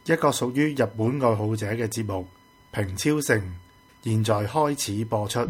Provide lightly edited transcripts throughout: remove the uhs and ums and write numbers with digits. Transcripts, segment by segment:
一個屬於日本愛好者嘅節目《平超城》，現在開始播出。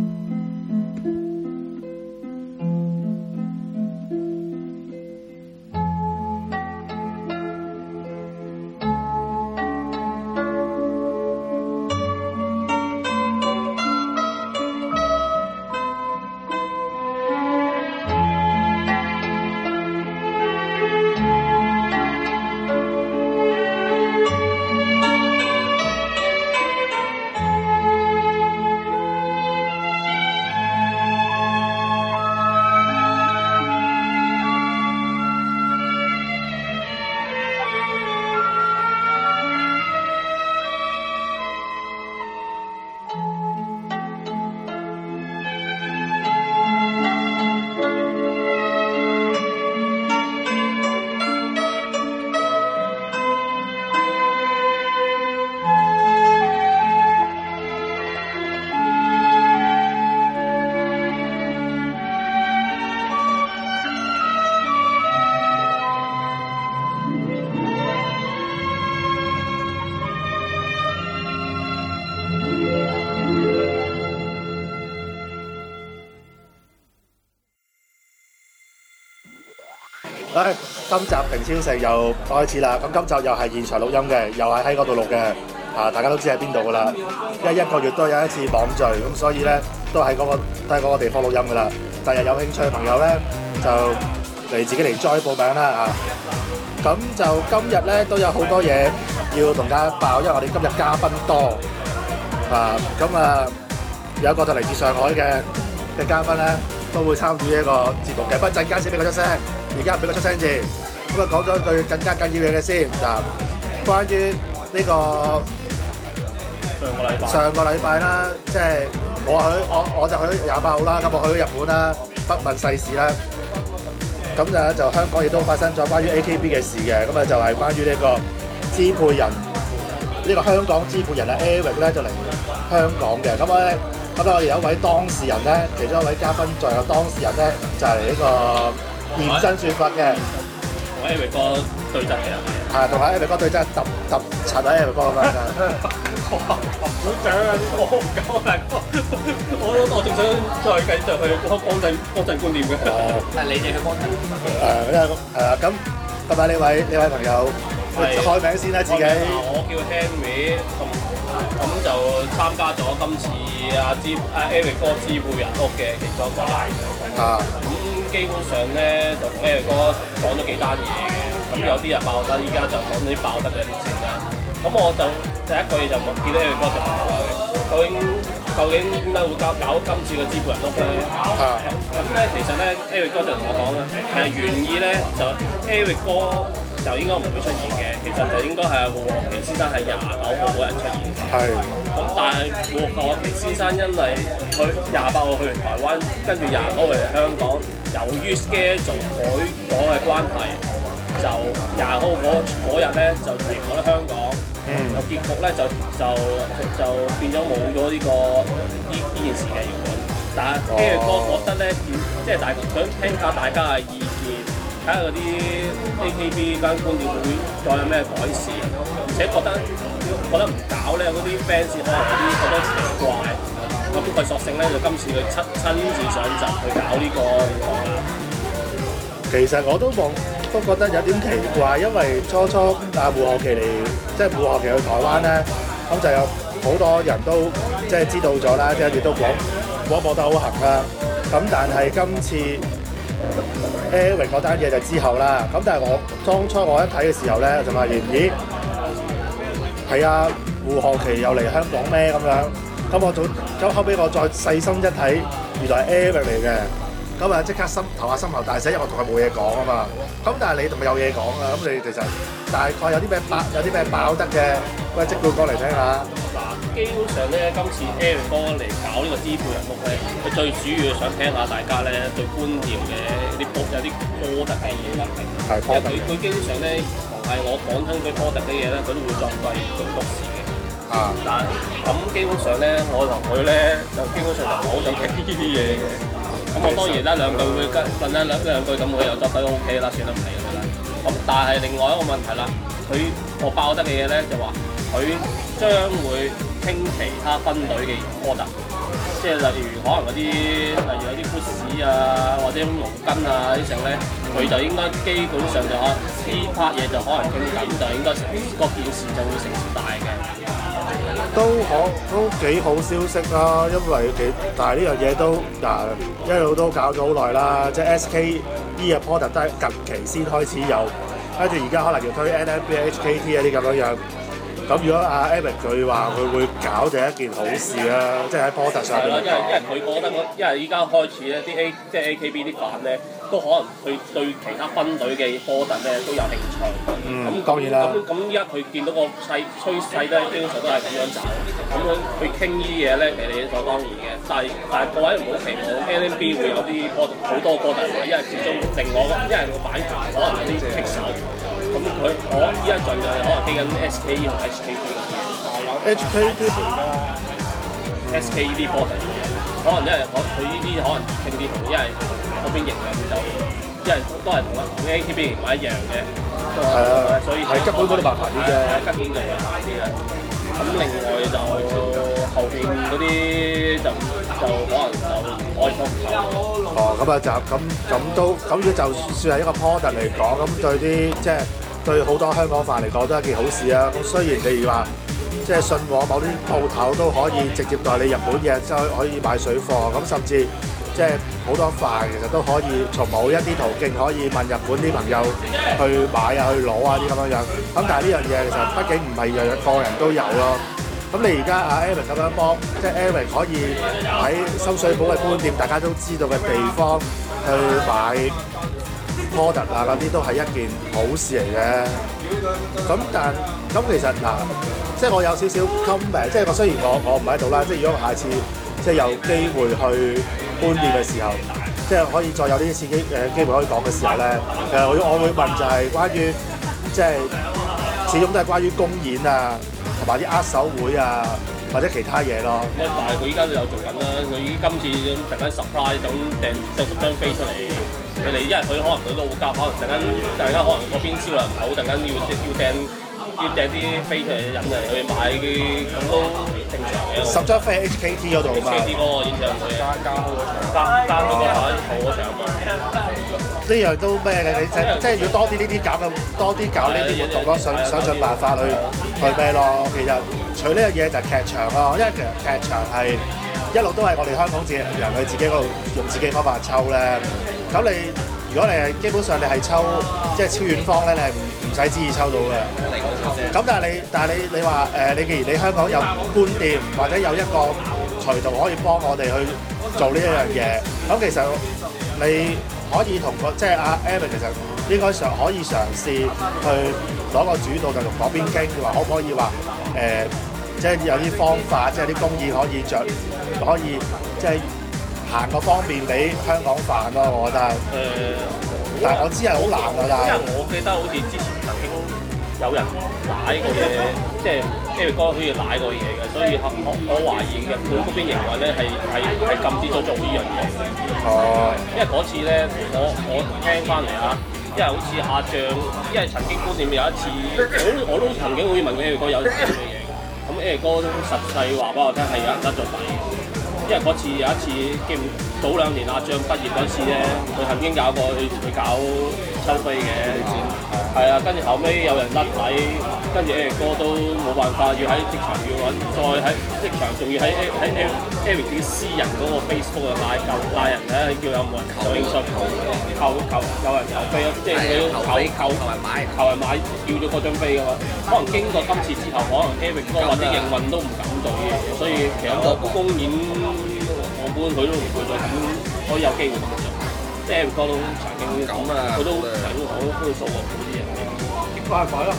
今集平超城又開始啦，咁今集又係現場錄音嘅，又係喺嗰度錄嘅，大家都知喺邊度噶啦，因為一個月都有一次網聚，咁所以咧都喺嗰個地方錄音噶啦。第日有興趣嘅朋友咧就嚟自己嚟 join 報名啦咁就今日咧都有好多嘢要同大家爆，因為我哋今日嘉賓多有一個就嚟自上海嘅嘉賓咧都會參與呢一個節目嘅，不過陣間先俾佢出聲。而家唔俾佢出聲字，咁講咗句更加緊要嘅先關於呢個上個禮拜啦，即係我就去28號啦，咁我去咗日本啦，不問世事啦，咁就香港亦都發生咗關於 AKB 嘅事嘅，咁就係關於呢個支配人，呢個香港支配人Eric 咧就嚟香港嘅，咁我哋有一位當事人咧，其中一位嘉賓在有當事人咧就係呢個現身說法嘅， 同 Eric 哥對質嘅， 同 Eric 哥對質，揼柒Eric 哥咁樣㗎。 好獎啊！我唔夠大哥，我仲想再繼續去幫襯觀念嘅。係你哋去幫襯。 咁呢位朋友開名先啦，自己。 我叫 Henry，咁就參加咗今次Eric 哥支配人屋嘅其中一個。基本上咧就同 Eric 哥講咗幾單嘢嘅，咁有啲人爆得，依家就講啲爆得嘅先啦。咁我就第一個嘢就見到 Eric 哥就問我究竟點解會搞今次嘅支配人屋咧？咁咧其實咧 Eric 哥就同我講啦，原意咧就 Eric 哥就應該唔會出現嘅，其實就應該係胡學奇先生係29號嗰日出現。係。咁但係胡學奇先生因為佢28號去完台灣，跟住29號嚟香港，由於 schedule 改嘅關係，就20號嗰日咧就離開香港。個結局咧就變咗冇咗呢件事嘅原本。但係 Eric 哥覺得咧，即係想聽下大家嘅意見。睇下嗰啲 AKB 間觀點會再有咩改善，而且覺得唔搞咧，嗰啲 fans 可能有啲覺得奇怪，咁佢索性咧就今次佢親自上陣去搞呢個活動啦。 其實我都覺得有點奇怪，因為初胡學奇嚟，即係胡學奇去台灣咧，咁就有好多人都即係知道咗啦，即係亦都廣播得好行啦。咁但係今次Eric 嗰單嘢就之後啦，咁但係我當初一睇嘅時候咧，就發現咦係胡學奇又嚟香港咩咁樣？咁後尾我再細心一睇，原來係 Eric 嚟嘅，咁即刻心頭大石，因為我同佢冇嘢講啊嘛。咁但係你同佢有嘢講啊，咁你其實大概有啲咩爆得嘅？喂，即管講嚟聽下。 基本上咧，今次 Eric 哥嚟搞呢個支配人屋咧，佢最主要想聽下大家咧對觀念嘅有啲波特嘅嘢啦。係波特。佢基本上咧，係我講親佢波特嘅嘢咧，佢都會作為佢督視嘅。但咁基本上咧，我同佢咧就基本上就唔好想傾呢啲嘢嘅。咁我當然啦，兩句會跟問一兩句咁，佢又覺得 OK 啦，算得唔係㗎啦。 咁但係另外一個問題啦，我爆得嘅嘢咧就話佢將會傾其他分隊嘅 order， 即係例如可能嗰啲有啲 push 啊或者毛巾啊啲剩咧，佢就應該基本上就呢 part 嘢就可能傾緊，就應該個件事就會成大嘅。 都幾好消息啦，因為但係呢樣嘢都一路都搞咗好耐啦，即係 SKE 嘅 product 都係近期先開始有，跟住而家可能要推 NMB、HKT 嗰啲咁樣。咁如果阿 Eric 佢話佢會搞就係一件好事啦，即係喺 product 上面。 因為佢覺得因為依家開始咧，啲即係 AKB 啲飯咧，都可能佢對其他分隊嘅 product 咧都有興趣。咁當然啦。 咁依家佢見到個趨勢咧，基本上都係咁樣走。咁樣去傾呢啲嘢咧，其實理所當然嘅。但係各位唔好期望 NMB 會有啲 product 好多 product，因為始終因為個版權可能有啲棘手。咁我依家盡量可能傾緊 SKE 同 HKT 嘅嘢。 HKT SKE 啲 product 可能因為佢呢啲可能傾啲同，因為嗰邊營養就因為都係同 AKB 營養一樣嘅。 係啊， 所以係根本嗰啲麻煩啲啫。 根本就麻煩啲啦。咁另外就後邊嗰啲就可能就開放頭。 咁啊咁如果就算係一個 product 嚟講，咁對啲即係對好多香港飯嚟講都係一件好事啊。咁雖然你話即係信和某啲鋪頭都可以直接代理日本嘢，即係可以買水貨，咁甚至即係好多飯其實都可以從某一啲途徑可以問日本啲朋友去買啊、去攞啊啲咁樣。咁但係呢樣嘢其實畢竟唔係樣樣個人都有咯。咁你而家阿 Eric 咁樣幫，即係 Eric 可以喺深水埗嘅官店，大家都知道嘅地方去買 product 啊嗰啲都係一件好事嚟嘅。咁其實即係我有少少 comment， 即係雖然我唔喺度啦，即係如果下次即係有機會去官店嘅時候，即係可以再有啲刺激機會可以講嘅時候咧，我會問就係關於即係始終都係關於公演啊。同埋啲握手會啊，或者其他嘢咯。 但係佢依家都有做緊啦，佢今次突然間 surprise 咁掟10張飛出嚟，佢哋因為佢可能佢都好急，可能突然間可能嗰邊銷量唔好，突然間要掟啲飛出嚟引人去買咁都正常嘅。 10張飛喺 HKT 嗰度嘛。 HKT 嗰個演唱會間嗰個好嗰場嘛。 呢樣都咩嘅？你即係要多啲呢啲搞呢啲活動咯，想盡辦法去咩咯？其實除呢樣嘢就係劇場咯，因為其實劇場係一路都係我哋香港自己人去自己嗰度用自己方法抽咧。咁如果你係基本上你係抽即係超遠方咧，你係唔使旨意抽到嘅。咁但係你話你既然你香港有官店或者有一個渠道可以幫我哋去做呢一樣嘢，咁其實你可以同即係阿 Eric 其實應該可以嘗試去攞個主導，就同嗰邊傾，話可唔可以話即係有啲方法，即係啲公演可以即係行個方便俾香港飯咯，我覺得。但係我知係好難㗎，但係。 因為我記得好似之前曾經有人奶過嘢，即係 Eric 哥好似奶過嘢嘅，所以我懷疑嘅佢嗰邊營運咧係禁止咗做呢樣嘢。因為嗰次咧，我聽翻嚟啊，因為好似阿醬，因為曾經官店有一次，我都曾經好似問過 Eric 哥有啲咩嘢，咁 Eric 哥都實際話俾我聽係有人得咗底。因為嗰次有一次，早2年阿醬畢業嗰次咧，佢曾經搞過去搞抽飛嘅，係啊，跟住後尾有人甩底，跟住 Eric 哥都冇辦法，要喺職場要揾，再喺職場仲要喺 Eric 自己私人嗰個 Facebook 度拉人咧，叫有冇人有興趣求有人投飛咯，即係佢求人買要咗嗰張飛㗎嘛。可能經過今次之後，可能 Eric 哥或者營運都唔敢做嘢，所以其實個公演我估佢都唔會再咁可以有機會咁做。即係 Eric 哥都曾經咁啊，佢都曾經講都數過嗰啲嘢。 快咯！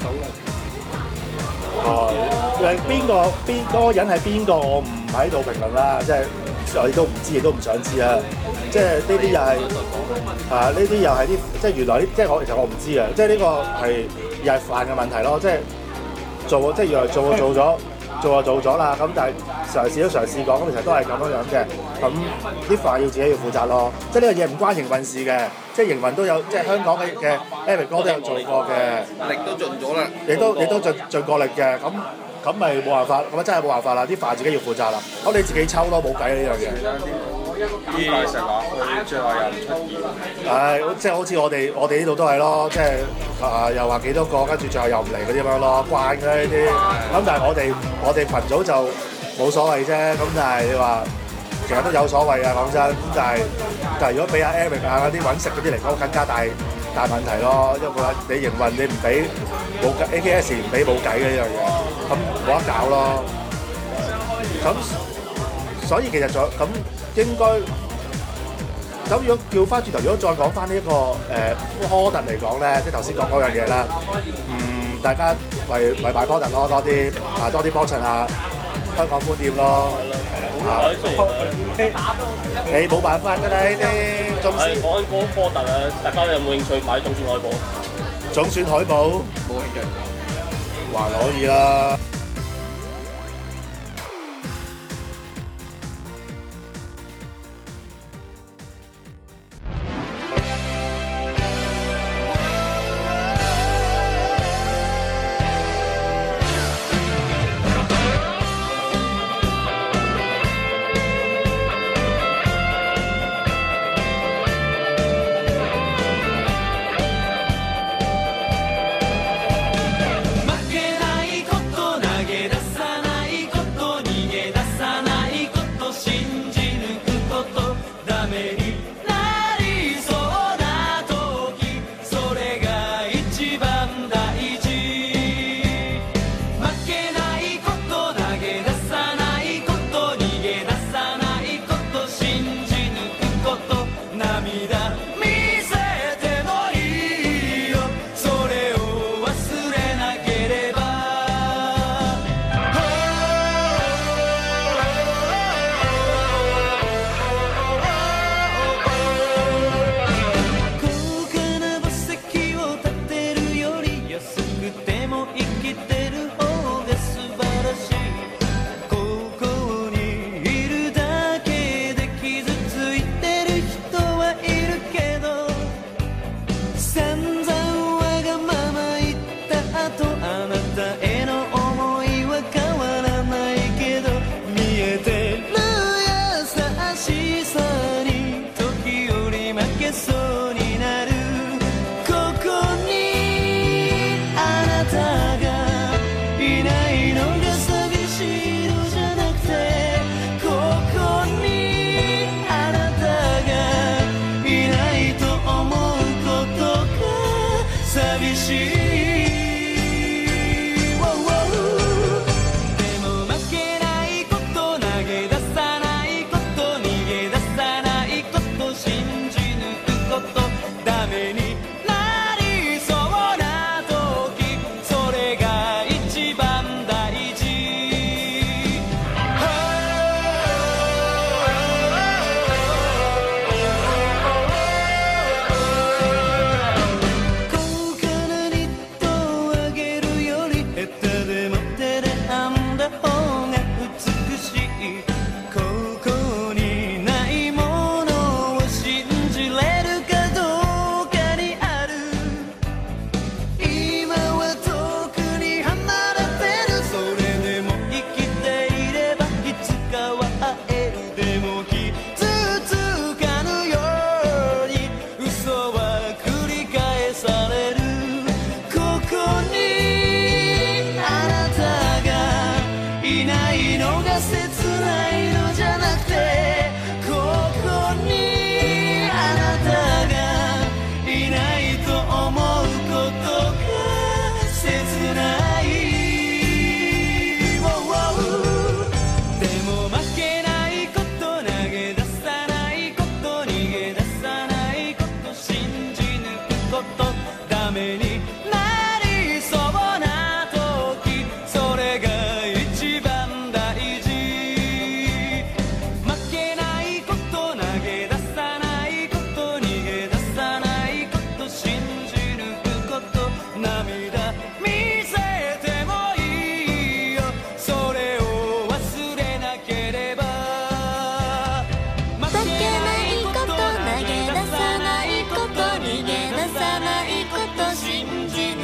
邊個人係邊個？我唔喺度評論啦，即係我亦都唔知，亦都唔想知啊！即係呢啲又係呢啲又係啲即係原來即係其實我唔知啊！即係呢個係又係飯嘅問題咯，即係做即係原來做咗做就做咗啦，咁但係嘗試都嘗試過，咁其實都係咁樣嘅。咁啲飯要自己要負責咯，即係呢樣嘢唔關營運事嘅，即係營運都有，即係香港嘅 Eric 哥都有做過嘅， 力都盡咗啦， 亦都盡過力嘅，咁咪冇辦法，咁真係冇辦法啦，啲飯自己要負責啦，咁你自己抽咯，冇計呢樣嘢。 啲大食話佢最後又唔出現， 即係好似我哋呢度都係咯，即係又話幾多個，跟住最後又唔嚟嗰啲咁樣咯，慣嘅呢啲。咁但係我哋群組就冇所謂啫。咁但係你話其實都有所謂啊，講真。咁但係如果俾阿 Eric 啊嗰啲揾食嗰啲嚟講，更加大問題咯。因為你營運你唔俾冇 AKS 唔俾冇計嘅呢樣嘢，咁冇得搞咯。咁所以其實咁。應該咁，如果叫翻轉頭，如果再講翻呢一個Porter嚟講咧，即係頭先講嗰樣嘢啦。大家為買 Porter咯，多啲幫襯下香港寬店咯。你冇辦法㗎啦，呢啲總之。 講緊 Porter 啊，大家有冇興趣買總選海報？ 總選海報冇興趣， 還可以啦。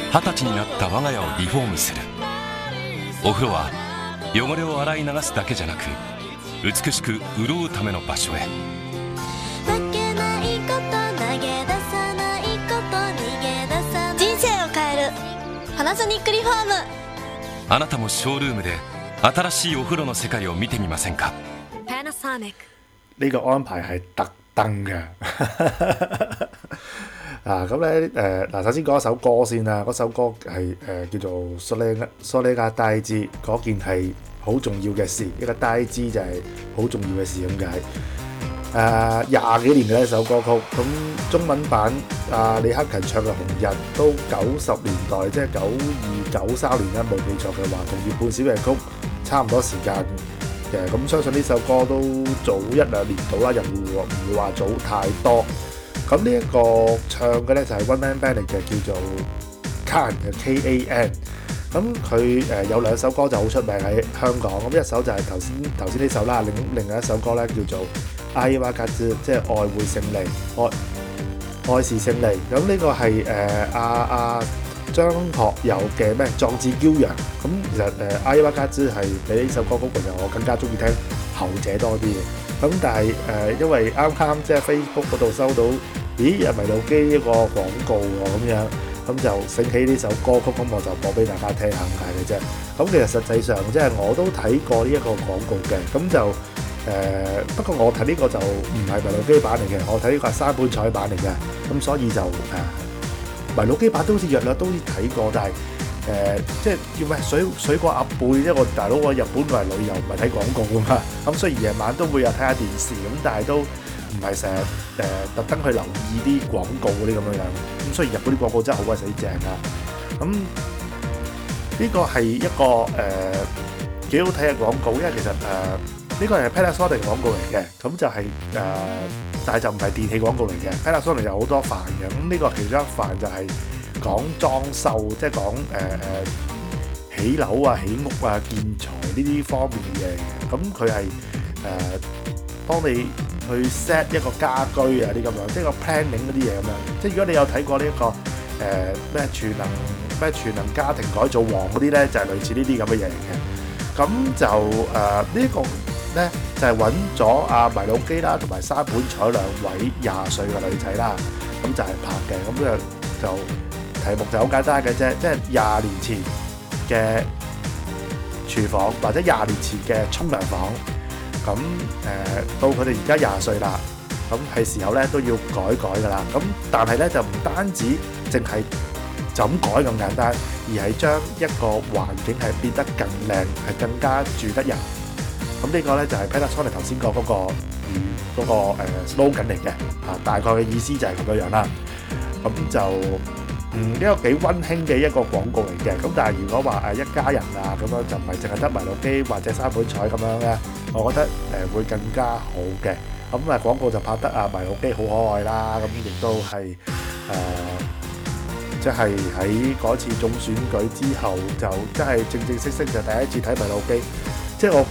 20歳になった我が家をリフォームする。お風呂は汚れを洗い流すだけじゃなく、美しく潤うための場所へ。 負けないこと、投げ出さないこと、逃げ出さない。人生を変えるパナソニックリフォーム。 あなたもショールームで新しいお風呂の世界を見てみませんか。 Panasonic 呢個安排係特登嘅。咁咧嗱，首先講一首歌先啦。嗰首歌係叫做《それが大事》，嗰件係好重要嘅事。一個大事就係好重要嘅事咁解。20幾年嘅一首歌曲，咁中文版李克勤唱嘅《紅日》都90年代，即係92、93年啦，冇記錯嘅話，同《月半小夜曲》差唔多時間嘅。咁相信呢首歌都早1、2年到啦，又唔會話早太多。咁呢一個唱嘅咧就係 One Man Band 嚟嘅，叫做 Kan 嘅 KAN。咁佢有2首歌就好出名喺香港。咁一首就係頭先呢首啦，另外一首歌咧叫做愛は勝つ，即係愛會勝利，愛是勝利。咁呢個係張學友嘅咩壯志驕陽。咁其實愛は勝つ係比呢首歌曲其實我更加中意聽後者多啲嘅。咁但係因為啱即係 Facebook 嗰度收到，咦有迷路機一個廣告喎咁樣，咁就醒起呢首歌曲，咁我就播俾大家聽下咁解嘅啫。咁其實實際上即係我都睇過呢一個廣告嘅，咁就不過我睇呢個就唔係迷路機版嚟嘅，我睇呢個係山本彩版嚟嘅，咁所以就迷路機版都好似約略都睇過，但係即係叫咩水過鴨背，即係我大佬我日本嚟旅遊唔係睇廣告㗎嘛，咁雖然夜晚都會有睇下電視咁，但係都唔係成日特登去留意啲廣告嗰啲咁樣。咁雖然日本啲廣告真係好鬼死正啊，咁呢個係一個幾好睇嘅廣告，因為其實呢個係 Panasonic 廣告嚟嘅，咁就係但係就唔係電器廣告嚟嘅。Panasonic 有好多範嘅，咁呢個其中一範就係講裝修，即係講起樓啊、起屋啊、建材呢啲方面嘅嘢嘅。咁佢係幫你去 set 一個家居啊啲咁樣，即係個 planning 嗰啲嘢咁樣。即係如果你有睇過呢一個咩全能家庭改造王嗰啲咧，就係類似呢啲咁嘅嘢嚟嘅。咁就呢個咧就係揾咗迷路基啦，同埋山本彩2位20歲嘅女仔啦，咁就係拍嘅。咁就題目就好簡單嘅啫，即係20年前嘅廚房或者20年前嘅沖涼房。咁到佢哋而家20歲啦，咁係時候咧都要改㗎啦。咁但係咧就唔單止淨係就咁改咁簡單，而係將一個環境係變得更靚，係更加住得人。咁呢個咧就係 Panasonic 頭先講嗰個slogan 嚟嘅，大概嘅意思就係咁樣樣啦。咁就一個幾溫馨嘅一個廣告嚟嘅。咁但係如果話一家人啊咁樣，就唔係淨係得迷路機或者山本彩咁樣咧，我覺得會更加好嘅。咁廣告就拍得迷路機好可愛啦，咁亦都係即係喺嗰次總選舉之後，就真係正式就第一次睇迷路機。即係我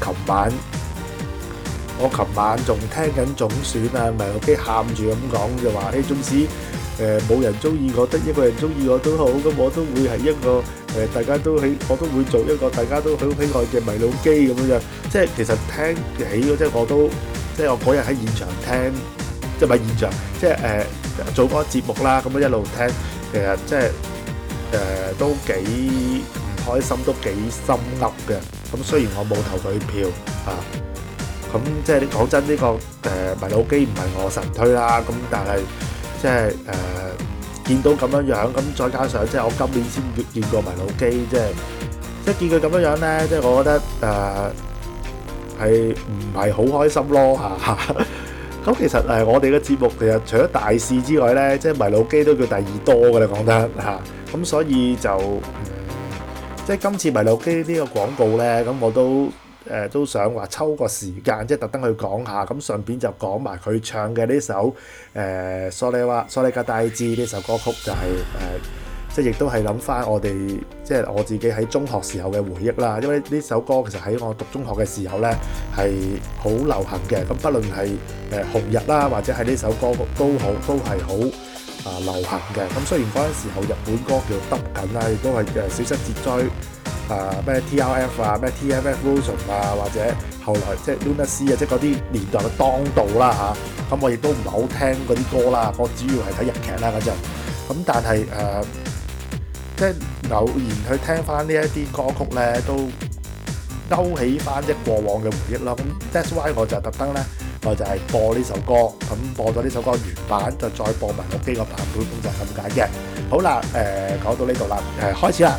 琴晚仲聽緊總選啊，迷路機喊住咁講就話，縱使冇人中意我，得一個人中意我都好，咁我都會係一個大家都我都會做一個大家都好喜愛嘅迷路機咁樣。即係其實聽起即係我都即係我嗰日喺現場聽，即係唔係現場，即係做嗰個節目啦，咁樣一路聽，其實即係都幾唔開心，都幾心噏嘅。咁雖然我冇投佢票咁即係講真，呢個迷路機唔係我神推啦。咁但係即係見到咁樣樣，咁再加上即係我今年先見過迷路機，即係見佢咁樣樣咧，即係我覺得係唔係好開心咯嚇。咁其實我哋嘅節目其實除咗大事之外咧，即係迷路機都叫第二多嘅啦，講得嚇。咁所以就即係今次迷路機呢個廣告咧，咁我都想話抽個時間，即係特登去講下，咁順便就講埋佢唱嘅呢首それが大事呢首歌曲，就係即係亦都係諗翻我哋即係我自己喺中學時候嘅回憶啦。因為呢首歌其實喺我讀中學嘅時候咧係好流行嘅，咁不論係紅日啦，或者係呢首歌曲都係好流行嘅。咁雖然嗰陣時候日本歌叫得緊啦，亦都係小室哲哉咩 TRF 啊、咩 TFF-Fusion 啊，或者後來即係 Luna C 啊，即係嗰啲年代嘅當道啦嚇。咁我亦都唔係好聽嗰啲歌啦，我主要係睇日劇啦嗰陣。咁但係即係偶然去聽翻呢一啲歌曲咧，都勾起翻即係過往嘅回憶咯。咁 that's why 我就特登咧，我就係播呢首歌，咁播咗呢首歌原版，就再播埋我幾個版本，咁就咁解嘅。好啦，講到呢度啦，開始啦。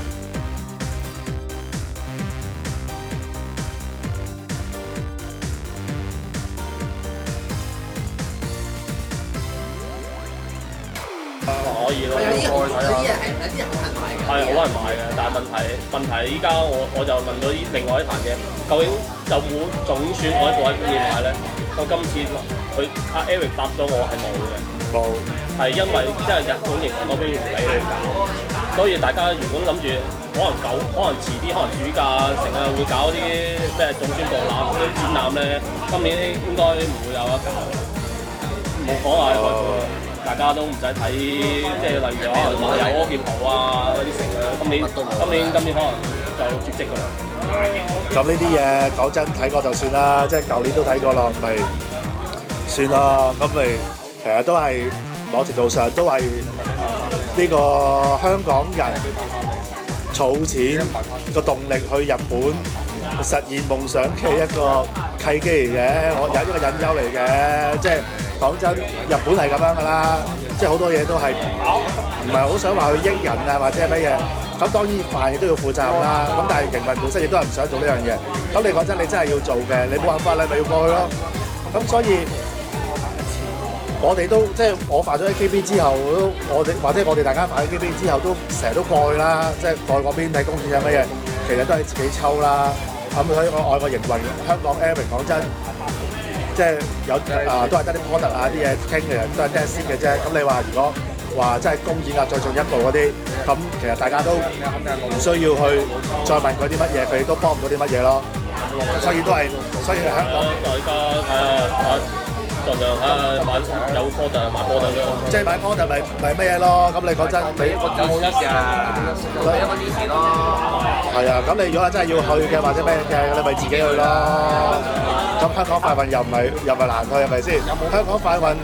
可以咯，有啲人好難買嘅，係好難買嘅。但係問題依家我就問咗另外一壇嘅，究竟有冇總選我喺邊度買咧？我今次佢阿 Eric 答咗我係冇嘅，冇係因為即係日本營嗰邊唔俾你搞，所以大家如果諗住可能遲啲，可能暑假成日會搞啲咩總選博覽嗰啲展覽咧，今年應該唔會有得搞，冇可能開盤。大家都唔使睇，即係例如可能有柯劍豪啊嗰啲成啊，今年可能就絕跡㗎啦。 咁呢啲嘢講真睇過就算啦，即係舊年都睇過咯，咪算啦。咁咪其實都係某程度上都係呢個香港人儲錢個動力去日本實現夢想嘅一個契機嚟嘅，我有一個隱憂嚟嘅，即係。講真，日本係咁樣㗎啦，即係好多嘢都係唔係好想話去益人啊，或者係乜嘢。咁當然飯亦都要負責任啦。咁但係營運本身亦都係唔想做呢樣嘢。咁你講真，你真係要做嘅，你冇辦法，你咪要過去咯。咁所以我哋都即係我犯咗 AKB 之後，我哋大家犯咗 AKB 之後都成日都過去啦，即係過去嗰邊睇公園有乜嘢，其實都係自己抽啦。咁所以我愛個營運香港 Eric 講真。即係有都係得啲 product 啊啲嘢傾嘅，都係 test 嘅啫。咁你話如果話真係公演啊再進一步嗰啲，咁其實大家都唔需要去再問佢啲乜嘢，佢哋都幫唔到啲乜嘢咯。所以香港大家睇下盡量買有 product 買 product 咯。 即係買 product 咪乜嘢咯？咁你講真，你有冇支持啊？有一個支持咯。 係啊，咁你如果真係要去嘅或者咩嘅，你咪自己去咯。咁香港快運又唔係難去係咪先？香港快運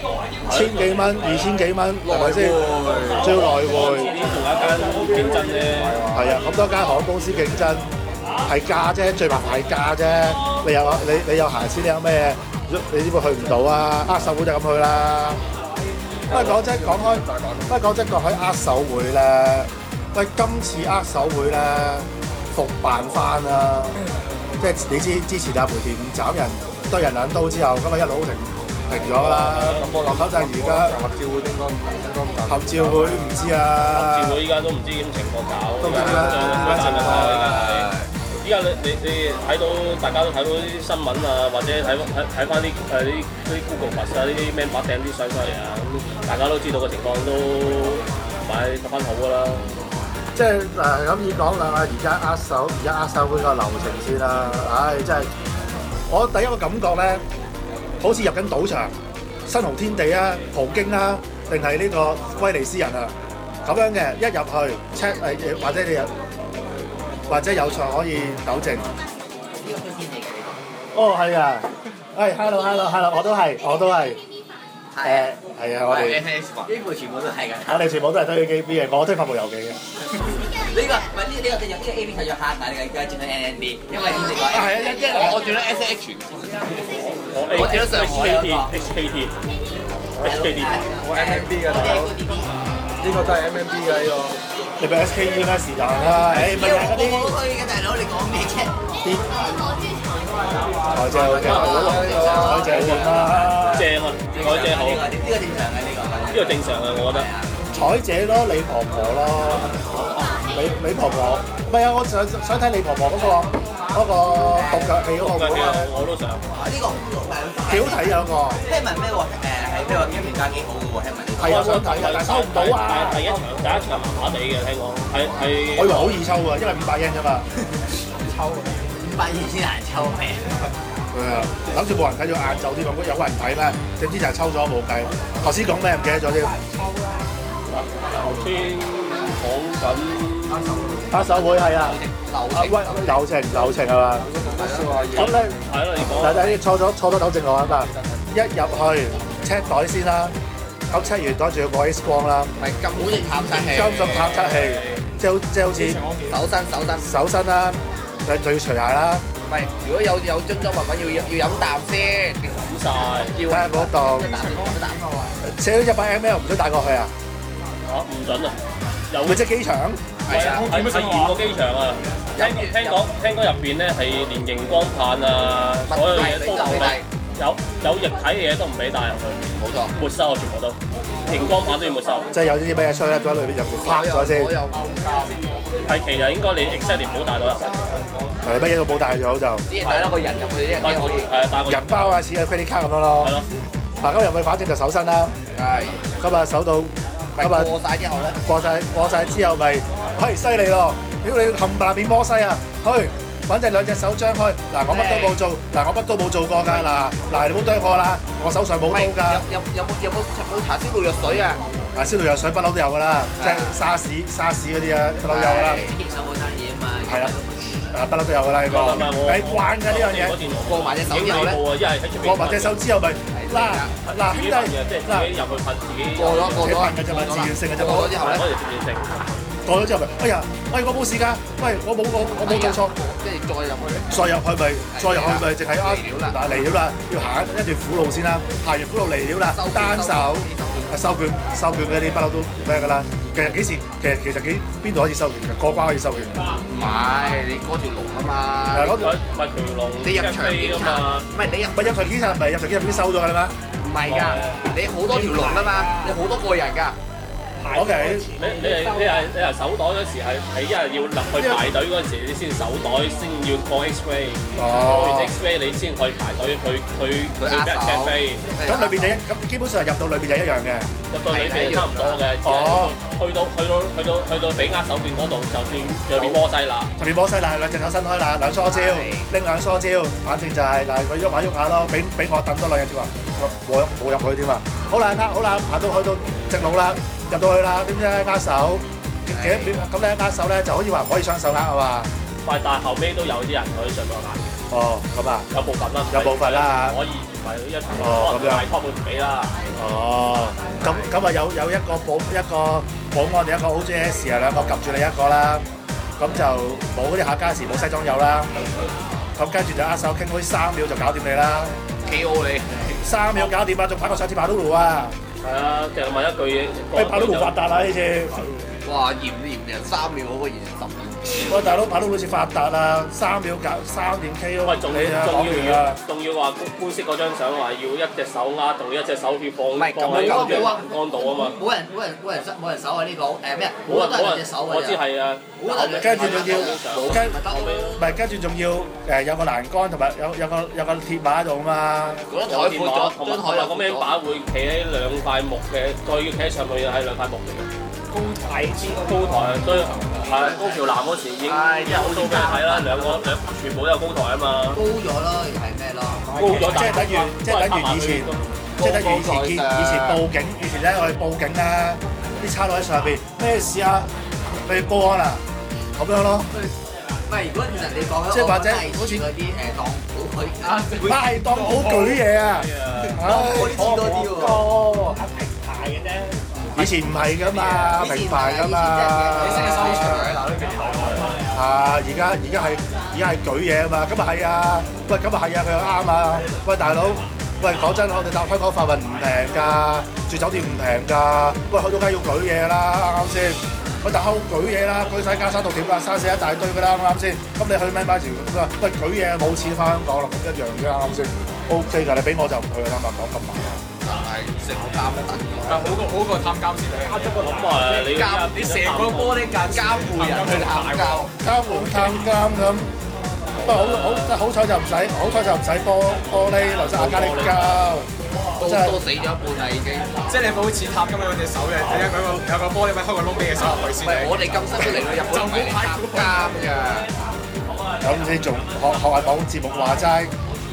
1000幾蚊、2000幾蚊係咪先？仲要來回。 呢仲有一間競爭啫。 係啊，咁多間航空公司競爭係價啫，最麻煩係價啫。你有閒錢，你有咩？你點會去唔到啊？握手會就咁去啦。不過講真講開握手會咧，喂，今次握手會咧復辦翻啦。即係你知之前阿梅田斬人堆人兩刀之後，咁啊一路停咗啦。咁我諗就係而家合照會應該合照會唔知啊。 合照會依家都唔知點情況搞。 都唔知啦。 依家你睇到大家都睇到啲新聞啊，或者睇翻啲Google Plus 啊，呢啲 member 掟啲相出嚟啊，咁大家都知道個情況都唔係十分好㗎啦。 即係咁以講啦，而家握手會個流程先啦。唉，真係我第一個感覺咧，好似入緊賭場，新濠天地啊、葡京啊，定係呢個威尼斯人啊咁樣嘅。一入去 check 或者有錯可以糾正。哦，係啊，hello，我都係。係啊，我哋呢部全部都係㗎。 我哋全部都係推 AKB 嘅，我推發布遊記嘅。 呢個唔係呢個就呢個 A B 係要下但係而家轉咗 NNB，因為呢個我轉咗 SH，我轉咗上海 HKT， 我 MMB 嘅大佬，呢個都係 MMB 嘅呢個。 你咪 SKE 咩是但啦？誒咪係嗰啲。 我冇去嘅大佬，你講咩啫？ 台姐 OK，台姐點啦？ 正啊，台姐好。 呢個正常嘅呢個。 呢個正常嘅，我覺得。 彩姐咯，李婆婆咯，李婆婆，唔係啊！我想睇李婆婆嗰個獨腳戲嗰個舞啊！ 我都想。 呢個幾好睇啊！嗰個。 聽聞咩喎？係咩話表評價幾好嘅喎？聽聞。 係啊，想睇啊，但係收唔到啊！ 第一場麻麻地嘅，聽講係。 我以為好易抽啊，因為500yen啫嘛。 抽500yen先難抽咩？ 諗住冇人睇到晏晝啲咁，有人睇咩？點知就係抽咗冇計。頭先講咩唔記得咗添？ 頭先講緊握手會係啊，流程係嘛？咁咧係咯，你講嗱，你錯咗糾正我啊嘛！一入去 check 袋先啦，咁 check 完袋仲要過 X 光啦， 咪金屬探測器， 金屬探測器，即係好似手身啦，就要除鞋啦。 唔係，如果有樽裝物品要飲啖先， 飲晒。 睇下嗰度，寫咗100 ml 唔准帶過去啊？ 唔準啊！有咪即係機場？ 係驗過機場啊！聽講入邊咧係連熒光棒啊，所有嘢都唔俾，有液體嘅嘢都唔俾帶入去。 冇錯， 沒收啊，全部都熒光棒都要沒收。 即係有啲咩嘢衰喺裏邊入邊拍咗先。 係其實應該你 exactly 唔好帶到入去。 係乜嘢都冇帶咗就。 只係帶一個人入去啫，可以。 係啊，帶個人包啊，似嘅 credit card 咁樣咯。 係咯。 嗱，咁入去反正就手身啦。 係。 咁啊手到，咁啊過曬之後咧， 過曬之後咪，犀利咯！屌你冚唪唥變摩西啊！去，反正兩隻手張開。嗱，我乜都冇做，我乜都冇做過㗎。嗱，你唔好對我啦，我手上冇刀㗎。 有冇搽消毒藥水啊？ 嗱，消毒藥水不嬲都有㗎啦，即係沙士嗰啲啊，不嬲有㗎啦。 經手嗰單嘢啊嘛。係啊。 不嬲都有㗎啦呢個。慣㗎呢樣嘢。 過埋隻手之後咧， 過埋隻手之後咪嗱兄弟， 嗱入去噴自己。 過咗自願性嘅啫嘛。 過咗之後咧， 過咗之後咪，我冇事㗎，我冇做錯， 跟住再入去咪淨係嚟料啦，要行一段苦路先啦，行完苦路嚟料啦，單手收卷嗰啲不嬲都咩㗎啦。其實邊度可以收卷㗎？過關可以收卷。 唔係你嗰條龍啊嘛， 唔係條龍， 你入場檢查，唔係你入場檢查，唔係入場檢查已經收咗㗎啦咩？ 唔係㗎，你好多條龍啊嘛，你好多個人㗎。 OK， 你係手袋嗰時係一日要入去排隊嗰陣時，你先手袋先要過 X-ray， 過完 X-ray 你先可以排隊去俾人 check 飛。 咁裏邊咁基本上入到裏邊就一樣嘅。 入到裏邊差唔多嘅。去到俾握手券嗰度，就算就變摩西啦。就變摩西啦，兩隻手伸開啦，兩梳蕉，拎兩梳蕉，反正就係嗱，佢喐下咯，俾我等多兩日添啊，冇入去添啊。好啦，行到去到直路啦。入到去啦，點知握手幾多秒？咁你握手咧就可以話唔可以雙手握係嘛？唔係，但係後尾都有啲人可以雙手握。哦，咁啊，有部分啦，可以唔係一大 top 會唔俾啦。哦，咁啊有一個保安，一個 OJS 啊，兩個及住你一個啦。咁就冇嗰啲客家時冇西裝友啦。咁跟住就握手傾，好似3秒就搞掂你啦。KO 你3秒搞掂啊！仲快過上次馬都路啊！係啊，其實問一句嘢，跑都冇發達啊呢次。哇，嫌人3秒嗰個嫌人10秒。喂，大佬跑都好似發達啊，3秒搞3點 KO。喂，仲要話官式嗰張相話要一隻手握，仲要一隻手要放喺欄杆度啊嘛。冇人手啊呢個咩？冇人都係兩隻手㗎。我知係啊。跟住仲要跟住仲要有個欄杆同埋有個鐵馬喺度啊嘛。嗰張台闊咗，張台有個咩板會企喺兩塊木嘅，再要企喺上面係兩塊木嚟嘅。高台所以係高橋南嗰時已經有都俾你睇啦，兩全部都有高台啊嘛。高咗咯，係咩咯？高咗即係等於以前報警，以前咧我哋報警啦，啲差佬喺上邊咩事啊？去報案啦，咁樣咯。唔係，如果其實你講即係或者好似嗰啲當好舉係當好舉嘢啊！我知多啲喎，平排嘅啫。以前唔係噶嘛，平排噶嘛。你成日收場嘅嗱，呢邊啊，而家係舉嘢啊嘛，咁啊係啊，喂，咁啊係啊，佢又啱啊，喂大佬，喂講真，我哋搭香港飯運唔平㗎，住酒店唔平㗎，喂去到梗係要舉嘢啦，啱先？喂，大佬舉嘢啦，舉晒加沙度點啊，生死一大堆㗎啦，啱先？咁你去咩買條？佢話喂舉嘢冇錢翻香港啦，咁一樣嘅啱先 ？OK 㗎，你俾我就唔去啦，坦白講咁麻煩。係食監得等，好過探監先。啱咗個諗法你成個玻璃間監護人去探監，監護探監咁。不過好彩就唔使玻璃留晒亞加力膠，都死咗一半啦已經。即係你冇好似探監嗰隻手嘅，有個玻璃咪開個窿俾隻手入去先。我哋咁辛苦嚟到日本唔係探監㗎。咁你仲學下講節目話齋。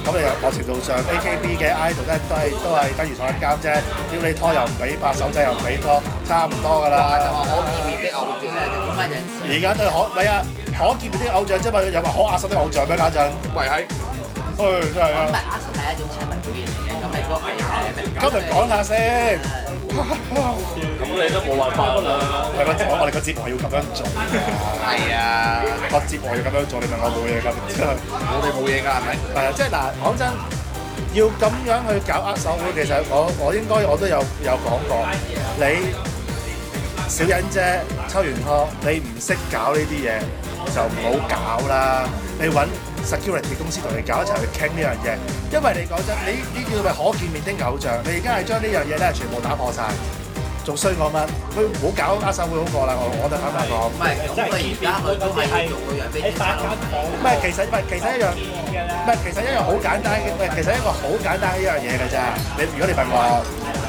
咁你某程度上 AKB 嘅 idol 都係等於坐緊監啫，屌你拖又唔俾拍，手仔又唔俾拖，差唔多㗎啦。 就話可見面的偶像咧，就點解有陣時？ 而家都係可見面啲偶像啫嘛，又話可壓實啲偶像咩家陣？ 喂係， 真係啊！ 咁咪壓實係一種親民表現嚟嘅，咁你嗰個今日講下先。 咁你都冇辦法啦。 係我哋個節目要咁樣做。 係啊， 個節目要咁樣做，你問我冇嘢㗎， 我哋冇嘢㗎係咪？ 係啊，即係嗱，講真，要咁樣去搞握手會，其實我應該我都有講過，你小欣姐抽完殼，你唔識搞呢啲嘢就唔好搞啦，你揾 security 公司同你搞一齊去傾呢樣嘢，因為你講真，你呢叫咪可見面的偶像，你而家係將呢樣嘢咧全部打破晒。仲衰過乜？佢唔好搞握手會好過啦，我就坦白講。 唔係，咁佢而家佢都係做個樣俾啲細路睇。 唔係，其實一樣好簡單嘅，其實一個好簡單嘅一樣嘢㗎咋。如果你問我，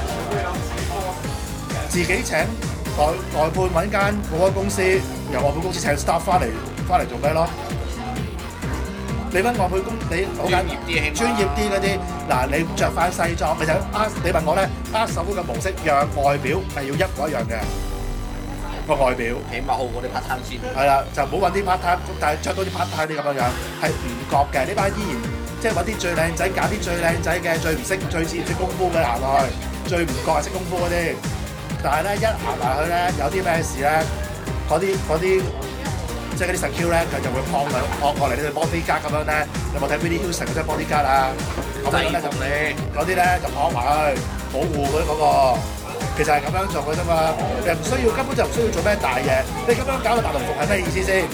自己請外判揾間保安公司，由外判公司請 staff 翻嚟做咩咯？你揾外判工，你好簡專業啲嗰啲，嗱你着翻西裝，其實你問我咧，握手會嘅模式讓外表係要一模一樣嘅個外表， 起碼好過啲 part time 先。 係啦，就唔好揾啲 part time，但係着到啲 part time 啲咁樣係唔覺嘅。呢班依然即係揾啲最靚仔，揀啲最靚仔嘅，最唔識最似識功夫嘅行落去，最唔覺係識功夫嗰啲。但係咧一行埋去咧，有啲咩事咧，嗰啲。即係嗰啲 secure 咧，佢就會撲過嚟呢度 bodyguard 咁樣咧。有冇睇 Billy Houston 嗰啲 bodyguard 啊？咁樣咧就嗰啲咧就撲埋去保護嗰個。其實係咁樣做嘅啫嘛。你唔需要，根本就唔需要做咩大嘢。你咁樣搞個大龍服係咩意思先？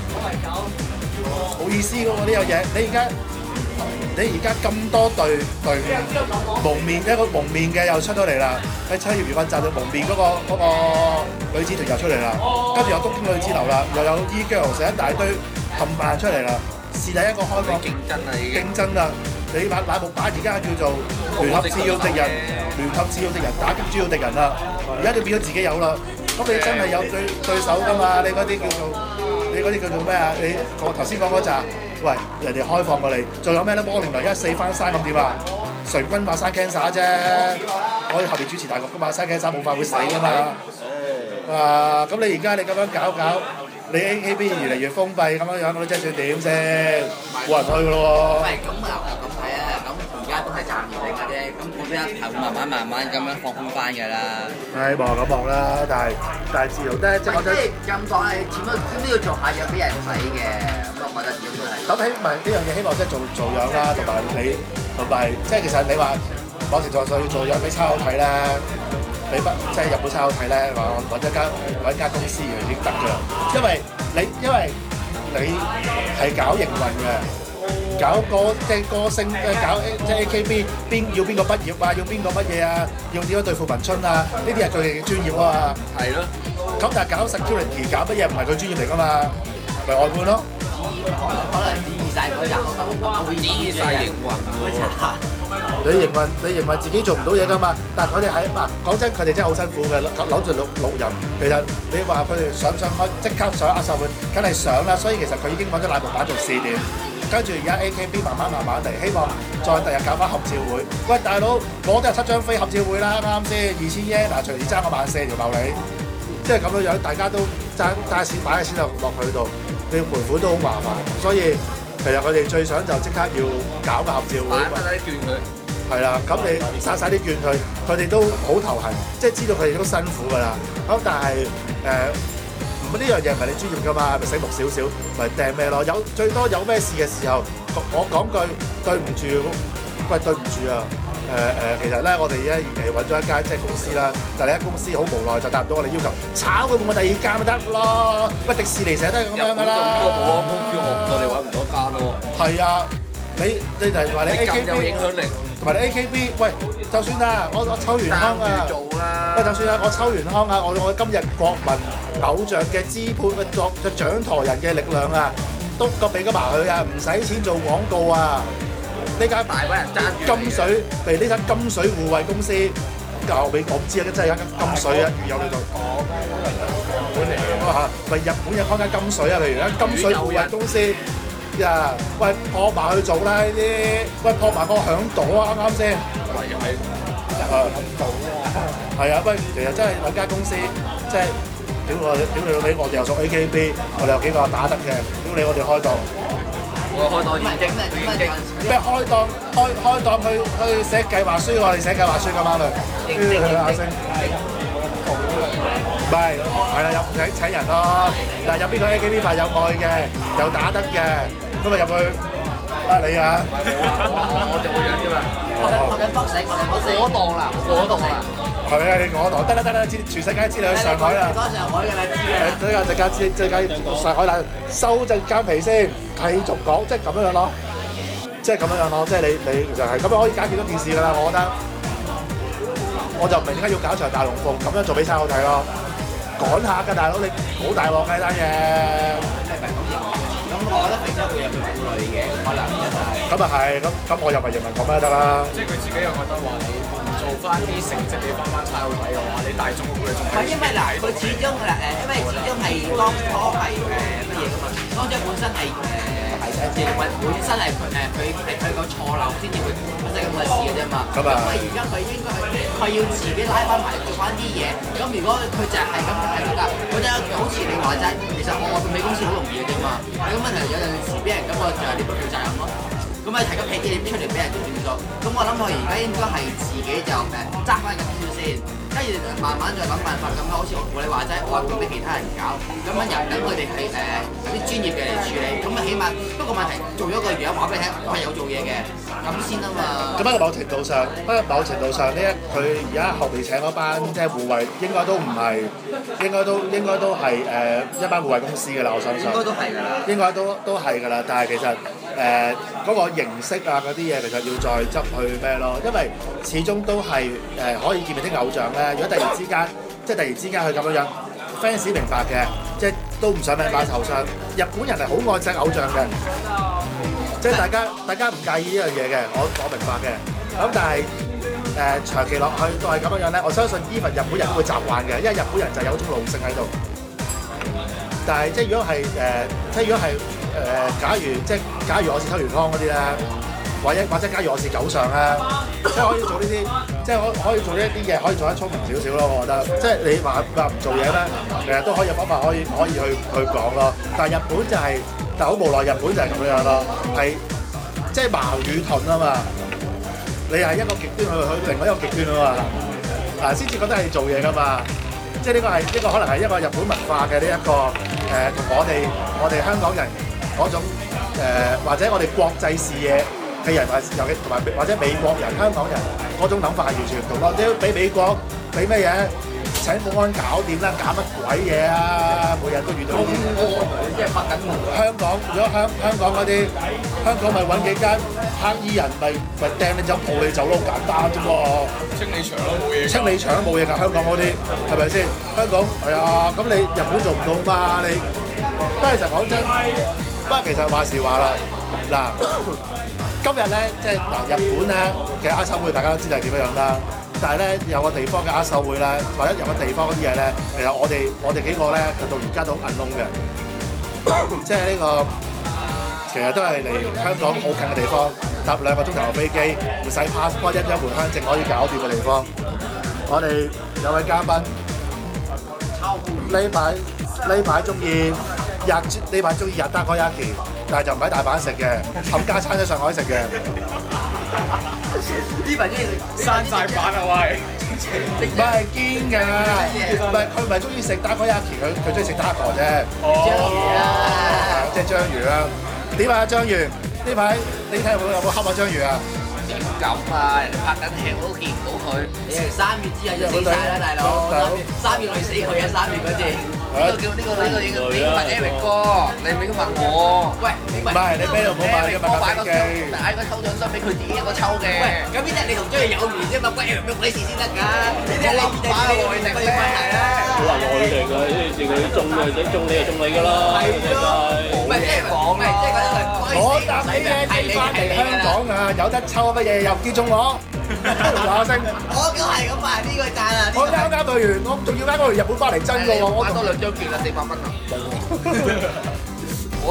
冇意思嘅喎呢樣嘢。你而家咁多隊蒙面一個蒙面嘅又出咗嚟啦，喺七月元軍站嘅蒙面嗰個女子團又出嚟啦，跟住有東京女子樓啦，又有 E-girl 成一大堆冚唪唥出嚟啦，是第一個開放競爭啦已經。 競爭啦，你買木板而家叫做聯合次要敵人，打擊主要敵人啦，而家就變咗自己有啦，咁你真係有對手㗎嘛？你嗰啲叫做咩啊？你我頭先講嗰扎。喂，人哋開放過嚟，仲有咩咧？摩連奴1-4翻山咁點啊？誰軍馬山 cancer 啫，我後邊主持大局噶嘛，山 cancer 冇法會死噶嘛。咁你而家你咁樣搞，你 AKB 越嚟越封閉咁樣，咁你真係算點先？冇人去噶咯喎。 喂，咁咁睇啊，咁而家都係暫時性嘅啫，咁我覺得係會慢慢咁樣放寬翻㗎啦。 係望咁望啦，但係自由咧，即係我覺得咁講係點都要做下嘢俾人睇嘅，咁我覺得點都係。 咁希望呢樣嘢希望即係做樣啦，同埋即係其實你話某程度上要做樣俾差佬睇咧，俾即係日本差佬睇咧，話我揾間公司已經得㗎啦，因為你係搞營運嘅，搞即係歌星搞即係 AKB 要邊個畢業啊，要邊個乜嘢啊，要點樣對付文春啊，呢啲係佢哋嘅專業啊嘛。 係咯。 咁但係搞 security 搞乜嘢唔係佢專業嚟㗎嘛，咪外判咯。 可能指意曬嗰人，指意曬營運喎。 你營運自己做唔到嘢㗎嘛？但係佢哋係講真，佢哋真係好辛苦嘅，扭住六人。其實你話佢哋上開即刻上握手會，梗係上啦。所以其實佢已經揾咗乃木坂做試點，跟住而家 AKB 慢慢嚟，希望再第日搞翻合照會。喂，大佬，我都有7張飛合照會啦，啱先2000yen嗱，隨時爭我14條茂利，即係咁樣樣，大家都爭錢擺嘅錢落去度。你要賠款都好麻煩，所以其實佢哋最想就即刻要搞個合照會。 買晒啲券佢。 係啦，咁你嘥晒啲券佢哋都好頭痕，即係知道佢哋都辛苦㗎啦。咁但係呢樣嘢唔係你專業㗎嘛，咪醒目少少，咪掟咩咯？最多有咩事嘅時候，我講句對唔住，喂對唔住啊！其實咧，我哋咧揾咗一間即係公司啦，但係呢間公司好無奈就達唔到我哋要求，炒佢換我第二間咪得咯。喂，迪士尼成日都係咁樣㗎啦。 有咁多保安公司，我哋揾唔到間咯。 係啊，你就係話你 AKB 有影響力， 同埋你 AKB，喂，就算啦，我抽完康啊，喂，就算啦，我抽完康啊，我今日國民偶像嘅支配作嘅掌舵人嘅力量啊，都俾咗埋佢啊，唔使錢做廣告啊。呢間大把人爭住金水，譬如呢間金水護衛公司，我唔知啊，真係有間金水啊，有呢度。日本嚟嘅嚇，咪日本有開間金水啊，譬如間金水護衛公司， 㗎。喂，撲埋去做啦呢啲，喂撲埋個響度啊，啱啱先？係啊，喂，其實真係揾間公司，即係屌你老味，我哋又做 AKB，我哋有幾個打得嘅，屌你我哋開檔。 我開檔已經咩開檔去寫計劃書，我哋寫計劃書咁啱啦。阿星，唔係啦，入請人咯。嗱，入邊個 AKB 派有愛嘅，有打得嘅，咁咪入去你啊！ 我就會樣啫嘛。 我緊幫死我檔啦， 係咪啊？你我檔得啦，全世界知你去上海啦。 講上海㗎啦，知啦。 陣間上海啦，收陣間皮先，繼續講，即係咁樣咯。即係咁樣咯，即係你就係咁樣可以解決到件事㗎啦，我覺得。我就唔明點解要搞場大龍鳳，咁樣做比賽好睇咯。趕下㗎大佬，你好大鑊㗎單嘢。 咁我覺得肥仔會有佢顧慮嘅，可能真係。 咁啊係，咁我又咪人民講咩得啦？ 即係佢自己又覺得話你唔做翻啲成績，你翻差好睇嘅話，你大眾嘅顧慮仲係。 因為嗱，佢始終因為始終係當初係乜嘢㗎嘛？當初本身係本身係佢個錯漏先至會發生咁嘅事嘅啫嘛。咁啊，而家佢應該佢要自己拉翻埋做翻啲嘢。咁如果佢就係咁係得㗎，嗰陣好似你話齋，其實我美公司好容易嘅啫嘛。咁問題有陣時俾人感覺就係你不負責任咯。咁啊提個屁嘢出嚟俾人做轉數。咁我諗佢而家應該係自己就揸翻緊少先。跟住慢慢再諗辦法咁好似我你話齋，外判俾其他人搞，咁樣由等佢哋係有啲專業嘅嚟處理，咁啊起碼不過問題做咗個樣話俾你聽，我係有做嘢嘅，咁先啊嘛。 咁喺某程度上呢佢而家後邊請嗰班即係護衞，應該都唔係，應該都係一班護衞公司㗎啦，我相信。應該都係㗎啦。應該都係㗎啦，但係其實嗰個形式啊嗰啲嘢，其實要再執去咩咯？因為始終都係可以見面啲偶像咧。如果突然之間佢咁樣 ，fans 明白嘅，即係都唔想命擺頭上。日本人係好愛錫偶像嘅，即係大家唔介意呢樣嘢嘅，我明白嘅。咁但係長期落去都係咁樣咧，我相信 even 日本人都會習慣嘅，因為日本人就有種奴性喺度。但係即係如果係假如我是秋元康嗰啲咧。或者假如我是九上咧，即係可以做呢啲，即係可以做呢一啲嘢，可以做得聰明少少咯。我覺得，即係你話唔做嘢咩？其實都可以有方法可以去講咯。但係日本就係，但係好無奈，日本就係咁樣咯，係即係矛與盾啊嘛。你係一個極端去另外一個極端啊嘛，先至覺得係做嘢噶嘛。即係呢個可能係一個日本文化嘅呢一個同我哋香港人嗰種或者我哋國際視野。嘅人尤其同埋或者美國人、香港人嗰種諗法係完全唔同咯。你俾美國俾咩嘢請保安搞掂啦，搞乜鬼嘢啊？每日都遇到呢啲。 即係拍緊香港，如果香港嗰啲，香港咪揾幾間黑衣人咪掟你走抱你走咯，好簡單啫喎。 清理場都冇嘢。清理場都冇嘢㗎，香港嗰啲係咪先？香港係啊，咁你日本做唔到嘛？你不過其實講真，不過其實話時話啦，嗱。今日咧，即係嗱，日本咧嘅握手會，大家都知道係點樣啦。但係咧，有個地方嘅握手會咧，或者有個地方嗰啲嘢咧，其實我哋幾個咧，到而家都好銀窿嘅。即係呢個其實都係離香港好近嘅地方，搭2個鐘頭飛機，唔使 passport，一張回鄉證可以搞掂嘅地方。我哋有位嘉賓，呢排中意日打開1期。但係就唔喺大阪食嘅，冚家餐喺上海食嘅。 呢份中意食山寨版啊喂！ 唔係堅㗎，佢唔係中意食打開1期，佢中意食打個啫。 章魚啊， 即係章魚啦。點啊章魚？呢排你睇有冇黑馬章魚啊？ 點咁啊？人哋拍緊戲我都見唔到佢。你係3月之後就死晒啦，大佬！3月累死佢啊！3月嗰次。呢個影你問 Eric 哥，你唔應該問我。喂，唔係你俾度唔好買嘅， 我買個抽獎箱俾佢自己一個抽嘅。喂，咁呢啲你同張嘢有緣啫嘛，關 Eric 咩鬼事先得㗎？呢啲你打內定咩關係啊？ 好話內定㗎，呢啲佢中嘅，想中你就中你㗎啦。 係咯，唔係即係講咩？即係嗰啲係我搭你嘅機翻嚟香港啊，有得抽乜嘢又叫中我？嗱聲， 我都係咁話呢個讚啊！ 我啱對完，我仲要啱對完日本翻嚟真㗎喎，我買多2張券啊，400蚊啊！ 我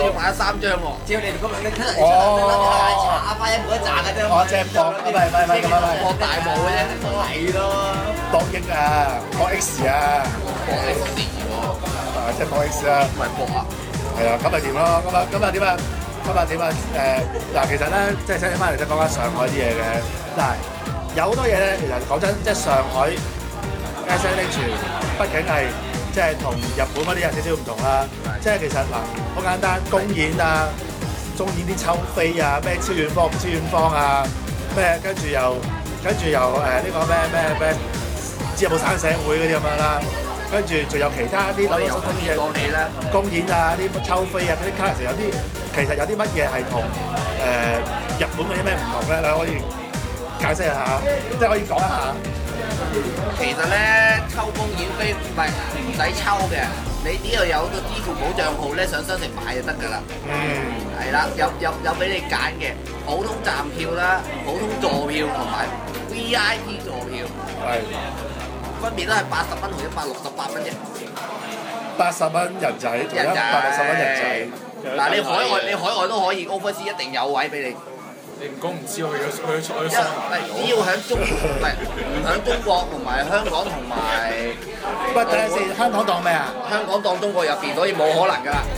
要買咗3張喎。只要你哋咁樣拎出嚟，查翻一每一紮嘅啫。 我即係博，唔係博大霧嘅啫，係咯。 博益啊，博 X 啊， 博 X 喎， 即係博 X 啊， 唔係博啊。 係啊，咁咪掂咯，咁啊點啊？今日點啊？嗱，其實咧，即係聽翻嚟即係講緊上海啲嘢嘅。嗱，有好多嘢咧，其實講真，即係上海 SNH， 畢竟係即係同日本嗰啲有少少唔同啦。即係其實嗱，好簡單，公演啊，中演啲抽飛啊，咩超遠方唔超遠方啊，咩跟住又呢個咩，唔知有冇省社會嗰啲咁樣啦。跟住仲有其他啲公演啊，啲抽飛啊，嗰啲卡其實有啲乜嘢係同日本嗰啲咩唔同咧？你可以解釋下，即係可以講一下。 其實咧，抽公演飛唔使抽嘅，你呢度有個支付寶帳號咧，上商城買就得㗎啦。係啦，有俾你揀嘅，普通站票啦，普通座票同埋 VIP 座票。 係。 分別都係80蚊同168蚊啫。 80蚊人仔同160蚊人仔。 嗱，你海外都可以 overseas 一定有位俾你。 你唔講唔知去咗雙。 只要喺中唔喺中國同埋香港同埋。 喂，等陣先，香港當咩啊？ 香港當中國入邊，所以冇可能㗎啦。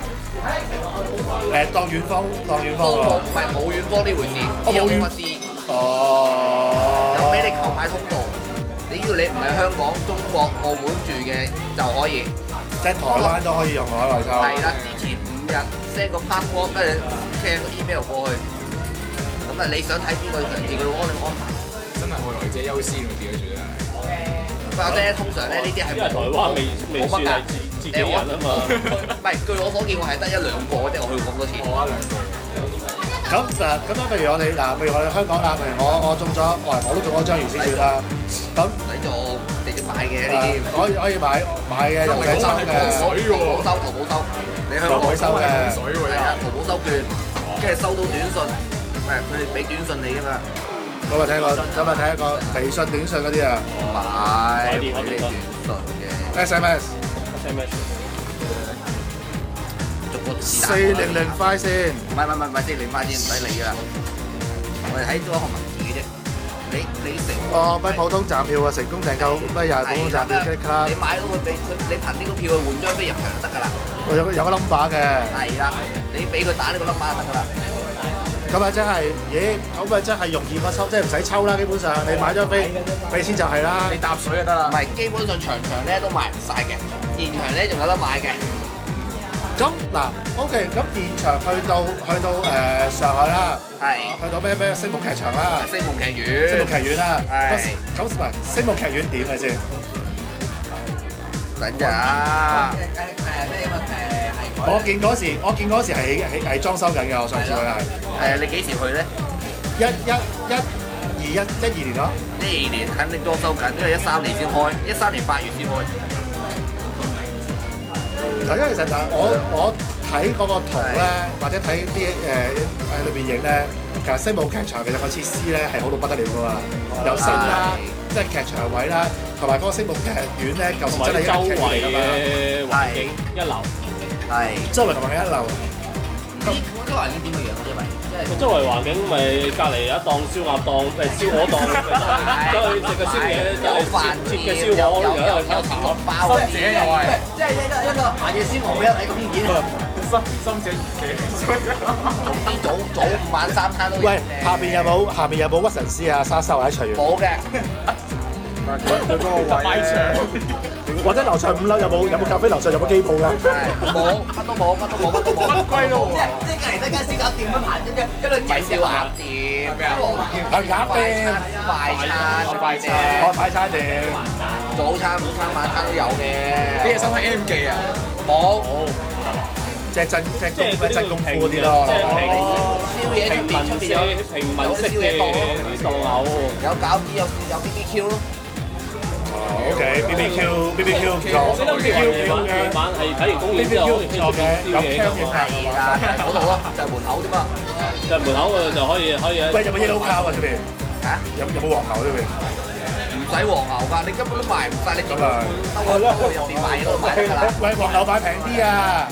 當遠方喎。唔係冇遠方呢回事，只有 overseas。 哦。 有俾你購買通道。只要你唔係香港、中國、澳門住嘅就可以， 即係台灣都可以用海外收。 係啦，之前5日 send 個 passport 跟住 send 個 email 過去，咁啊你想睇邊個強調佢會幫你安排。 真係外來者優先喎，屌住真係。 不過咧，通常咧呢啲係台灣未算係自己人啊嘛。 唔係，據我所見，我係得1、2個啫，我去過咁多次。 我1、2個。 咁譬如我哋香港啦，譬如我中咗，我都中咗章魚先算啦。咁唔使做，直接買嘅呢啲。 可以買嘅，又唔使收嘅。 淘寶收，你香港收嘅。 係啊，淘寶收券，跟住收到短信，佢哋俾短信你㗎嘛。 咁啊睇一個微信短信嗰啲啊。 買俾你短信嘅。 SMS。400塊先， 唔係400塊先，唔使理㗎啦。我哋睇咗個文字嘅啫。你成咩普通站票啊，成功訂購咩又係普通站票嘅卡。 你買到佢俾你憑呢個票去換張飛入場就得㗎啦。 有個 number 嘅。係啦，你俾佢打呢個 number 就得㗎啦。 咁啊真係，咁啊真係容易過抽，即係唔使抽啦。基本上你買張飛，俾錢就係啦。 你搭水就得啦。 唔係，基本上場咧都賣唔晒嘅，現場咧仲有得買嘅。 咁嗱 ，OK，咁現場去到上海啦，去到咩星夢劇場啦， 星夢劇院啦，咁唔係星夢劇院點嘅先？ 等陣我見嗰時係裝修緊嘅，我上次去係。 係啊，你幾時去咧 ？12年咯。 12年肯定裝修緊，因為13年先開，13年8月先開。 嗱，因為其實我睇嗰個圖咧，或者睇啲喺裏邊影咧，其實星夢劇場其實個設施咧係好到不得了噶嘛，有星啦，即係劇場位啦，同埋嗰個星夢劇院咧，舊時真係一劇嚟㗎嘛， 環境一流， 係周圍同埋一流。 周圍環境點嘅樣？ 周圍環境咪隔離有一檔燒鴨檔，燒鵝檔，走去食個宵夜，有切嘅燒鵝，有包自己又係，即係一個行夜燒鵝俾人睇咁演。 深井啲早午晚3餐都有。 喂，下邊有冇屈臣氏啊、沙收或者隨緣？ 冇嘅。 佢嗰個位場， 或者樓上5樓有冇咖啡樓上有冇機鋪㗎？ 冇，乜都冇。 貴咯喎！ 即係隔離得間燒鴨店咁行啫，一路燒鴨店， 鴨店、 快餐店，早餐、午餐、晚餐都有嘅。 呢個收喺 M 記啊？ 冇。 即係真功夫嗰啲咯。 宵夜出邊平民式嘅檔口， 有餃子有 BBQ 咯。 OK，BBQ 唔錯。 我記得夜晚係睇完公演之後， 唔錯嘅，有 cam 影係啦，嗰度咯，就係門口啫嘛。 就係門口就可以。 喂，有冇 yellow cow 啊？出邊？ 嚇？ 有冇黃牛呢邊？ 唔使黃牛㗎，你根本都賣唔晒，你點兜入邊買嘢都賣得㗎啦。 喂，黃牛買平啲啊！ 唔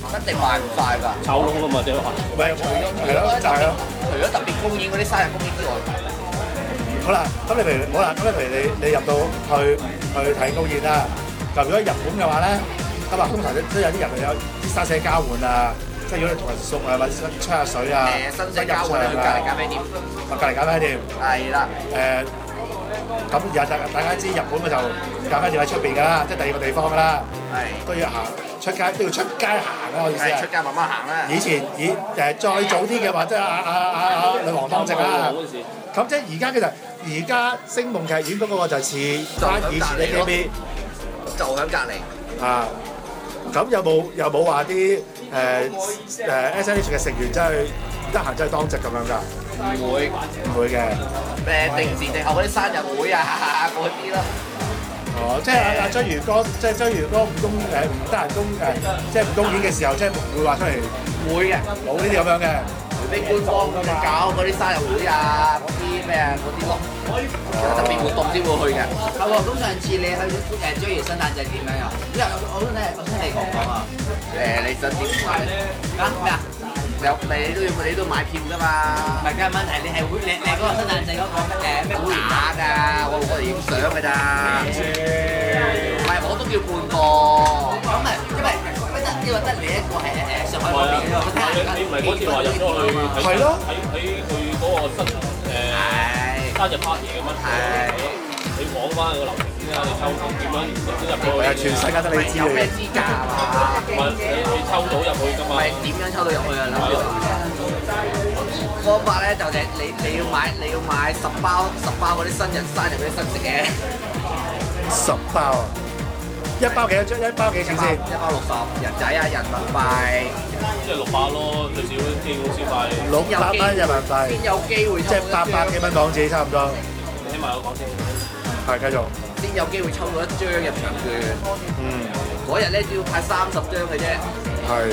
一定賣唔晒㗎。 炒窿啊嘛，即係話。 唔係係咯，就係咯。 除咗特別公演嗰啲生日公演之外， 好啦，咁你譬如好啦，咁你譬如你入到去睇公演啦，就如果日本嘅話咧，咁啊通常都有啲人有啲生死交換啊，即係如果你同人熟啊，或者吹下水啊， 生死交換去隔離咖啡店。 隔離咖啡店。 係啦。 咁而家大家知日本嘅就咖啡店喺出邊㗎啦，即係第二個地方㗎啦，都要行出街，都要出街行啦，我意思係。 出街慢慢行啦。 以前再早啲嘅話，即係女王當值啦。咁即係而家其實而家星夢劇院嗰個就似翻以前嘅 TV， 就喺隔離。 啊，咁有冇話啲SNH 嘅成員真係得閒真係當值咁樣㗎？ 唔會嘅。 定時定候嗰啲生日會啊嗰啲咯。 哦，即係阿章魚哥，即係章魚哥唔得閒即係唔公演嘅時候，即係會話出嚟。 會嘅， 冇呢啲咁樣嘅。 俾官方搞嗰啲生日會啊，嗰啲咩啊嗰啲咯，特別活動先會去嘅。係喎，咁上次你去章魚聖誕節點樣啊？因為我聽你講啊。你想點買咧？咩啊？你都買票㗎嘛？唔係，梗係問題你嗰個聖誕節嗰個咩會員碼㗎？我哋影相㗎咋。唔係，我都叫半個。咁啊，因為得你一個係上海嗰邊嘅。 你唔係嗰次話入咗去睇佢嗰個生日 party 咁樣？你講翻個流程先啦，你抽點樣先入到去？ 全世界得你知有咩資格啊嘛？ 唔係你抽到入去㗎嘛？ 唔係點樣抽到入去啊？諗住方法咧就係你要買10包嗰啲生日嗰啲新式嘅。 10包啊！一包幾多張？一包幾錢先？ 一包60人仔啊，人民幣。 即係600咯，最少基本消費。 600蚊人民幣。 先有機會抽。 即係800幾蚊港紙差唔多。 起碼有講先。 係繼續。 先有機會抽到1張入場券。嗰日咧只要派30張嘅啫。 係。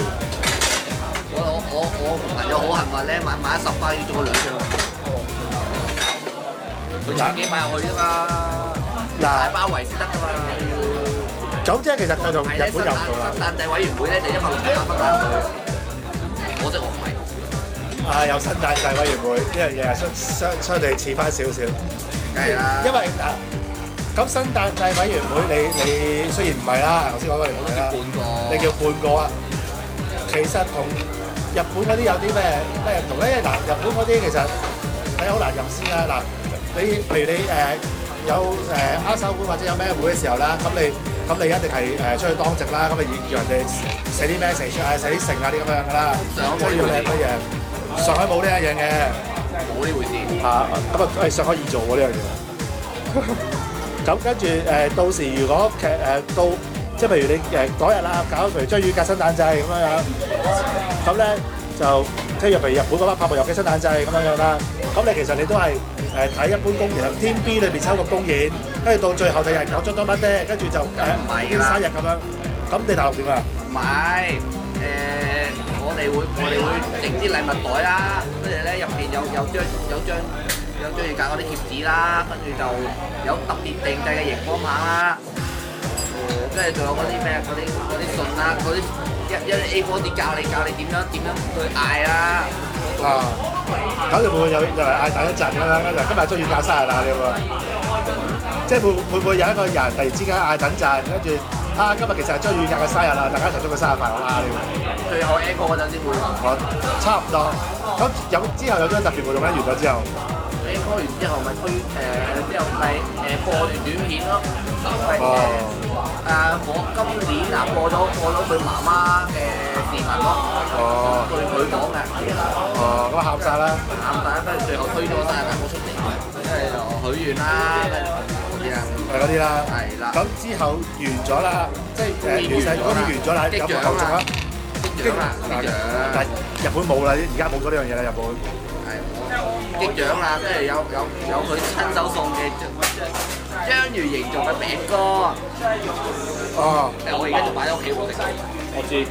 我朋友好幸運咧，買10包要中咗2張。佢千幾買入去啫嘛。大包圍先得㗎嘛。 咁即係其實佢同日本又唔同啦。 聖誕祭委員會咧就160蚊蛋佢，可惜我唔係。 有聖誕祭委員會呢樣嘢係相對似翻少少。 梗係啦。因為咁聖誕祭委員會你雖然唔係啦，頭先講過你唔係啦，你叫半個啊。其實同日本嗰啲有啲咩唔同咧？嗱，日本嗰啲其實係好難入先啦。嗱，你譬如你有握手會或者有咩會嘅時候啦，咁你一定係出去當值啦，咁你要人哋寫啲 message 啊、寫啲成啊啲咁樣㗎啦，即係要你乜嘢？上海冇呢一樣嘅， 冇呢回事。 咁啊上海易做喎呢樣嘢。咁跟住到時如果到即係譬如你嗰日啦，搞譬如章魚格聖誕祭咁樣，咁咧就即係譬如日本嗰班拍部遊嘅聖誕祭咁樣啦，咁你其實你都係睇一般公演，天 B 裏邊抽個公演，跟住到最後就係有咗多乜啫，跟住就生日咁樣。咁你大陸點啊？ 唔係我哋會整啲禮物袋啦，跟住咧入邊有張要夾嗰啲貼紙啦，跟住就有特別定製嘅熒光棒啦，跟住仲有嗰啲咩嗰啲信啦，嗰啲一 A4 紙教你點樣去嗌啦。 咁你會唔會又嚟嗌第一陣咁樣？今日終於教生日啦，你會唔會？即係會唔會有一個人突然之間嗌等陣，跟住今日其實係章魚格嘅生日啦，大家一齊祝佢生日快樂啦！ 最後 encore 嗰陣先會。 差唔多。咁之後有啲特別活動咧，完咗之後。 encore 完之後咪推之後咪播段短片咯。我今年播咗佢媽媽嘅視頻咯。對佢講嘅。 咁喊晒啦！ 喊晒，跟住最後推咗生日蛋糕出嚟，跟住許願啦，嗰啲啦。 係嗰啲啦。 係啦。 咁之後完咗啦，即係完曬嗰啲完咗啦，有冇後續啊？ 擊獎啦！ 但係日本冇啦，而家冇咗呢樣嘢啦，日本。 係。擊獎啦，跟住有佢親手送嘅章魚形狀嘅餅乾。 我而家就擺喺屋企好食。 我知。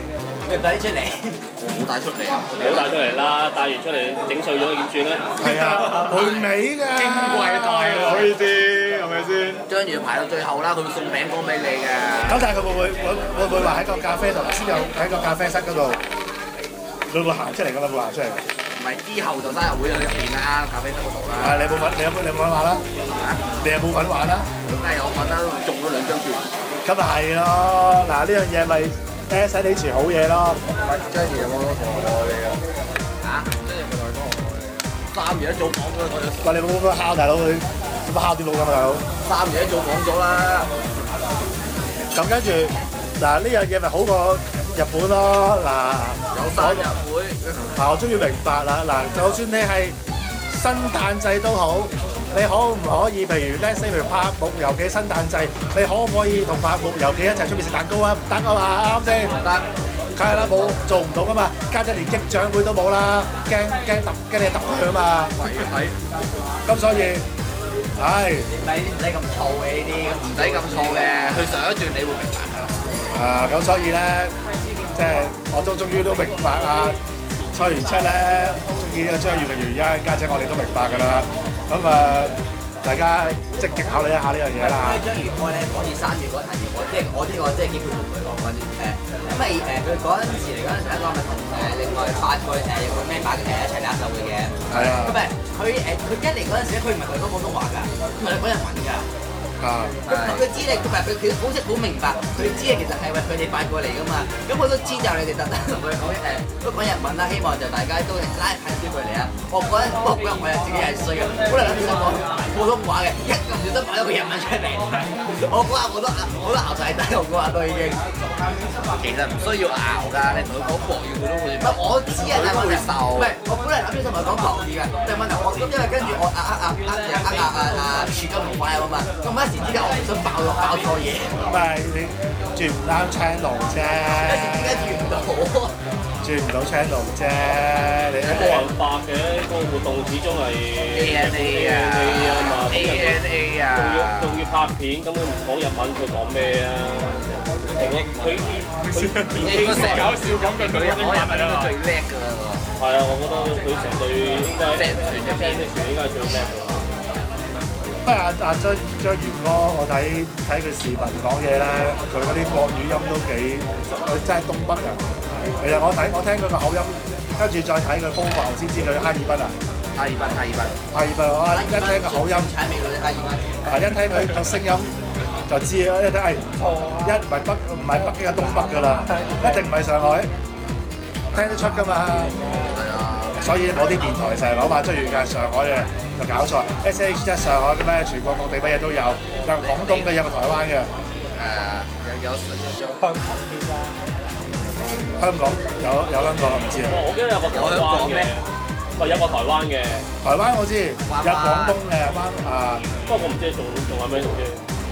你帶出嚟，冇帶出嚟啊！ 唔好帶出嚟啦，帶完出嚟整碎咗點算咧？ 係啊，回味㗎。 矜貴大佬呢啲係咪先？ 章魚排到最後啦，佢會送餅乾俾你嘅。 咁但係佢會唔會話喺個咖啡度先有喺個咖啡室嗰度，會唔會行出嚟㗎嘛？會行出嚟。 唔係之後就生日會喺入邊啦，咖啡室嗰度啦。 你冇份，你有冇份玩啦？你有冇份玩啦？ 咁但係我覺得中咗2張券。 咁咪係咯，嗱呢樣嘢咪 SNH 好嘢咯。 張爺有冇同我哋啊？ 嚇？張爺冇同我哋。3月一早講咗， 喂，你冇乜敲大佬佢，做乜敲啲佬咁啊大佬 ？3月一早講咗啦。 咁跟住嗱呢樣嘢咪好過日本咯，嗱有生日會。 嗱我終於明白啦，嗱就算你係聖誕祭都好，你可唔可以譬如咧，譬如拍木遊記聖誕祭，你可唔可以同拍木遊記一齊出面食蛋糕啊？唔得啊嘛，啱先？ 唔得。 梗係啦，冇做唔到噶嘛，家姐連擊掌會都冇啦，驚你揼佢啊嘛。 係。 咁所以，唉。 唔使咁燥嘅呢啲，唔使咁燥嘅，去上一段你會明白㗎。 咁所以咧，即係我都終於都明白啊，蔡元七咧中意呢個張月嘅原因，家姐我哋都明白㗎啦。咁大家積極考慮一下呢樣嘢啦。 張元開咧講住3月嗰陣時，我呢個即係基本同佢講嗰啲因為佢嗰陣時嚟嗰陣時一個咪同另外8個有個 member 一齊打手嘅嘢。 係啊。 咁佢一嚟嗰陣時咧，佢唔係同你講廣東話㗎，佢係講日文㗎。佢知你，佢好識好明白，佢知你其實係為佢哋發過嚟噶嘛。咁我都知就你哋特登同佢講都講日文啦，希望就大家都拉近啲距離啊。我嗰日我又自己係衰嘅，本來諗住想講普通話嘅，一咁少得擺咗個日文出嚟。我嗰下我都熬晒底，我嗰下都已經。其實唔需要熬㗎，你同佢講國語佢都會。唔係我知啊，但係會受。唔係我本來諗住同佢講國語嘅，但係問題我因為跟住我樹金同快啊嘛，咁一時之間我唔想爆錯嘢。 唔係你轉唔啱 channel 啫。 一時之間轉唔到。 轉唔到 channel 啫，你冇辦法嘅，個活動始終係 ANA 啊嘛，ANA 啊， 仲要拍片，根本唔講日文，佢講咩啊？佢搞笑咁嘅佢講日文都最叻㗎啦。 係啊，我覺得佢成隊應該應該係最叻㗎。 不過張元哥，我睇佢視頻講嘢咧，佢嗰啲國語音都幾，佢真係東北人。其實我聽佢個口音，跟住再睇佢風貌先知佢哈爾濱啊。 哈爾濱， 我一聽個口音，一聽佢個聲音就知啦。一聽一唔係北京嘅東北㗎啦，一定唔係上海，聽得出㗎嘛。係啊。所以我啲電台成日講話張元嘅係上海嘅，就搞錯。SH 即係上海嘅咩？全國各地乜嘢都有，有廣東嘅，有個台灣嘅。 有香港有香港我唔知啊。 我記得有個台灣嘅，有個台灣嘅。 台灣我知，有廣東嘅灣啊。 不過我唔知仲有咩做啫。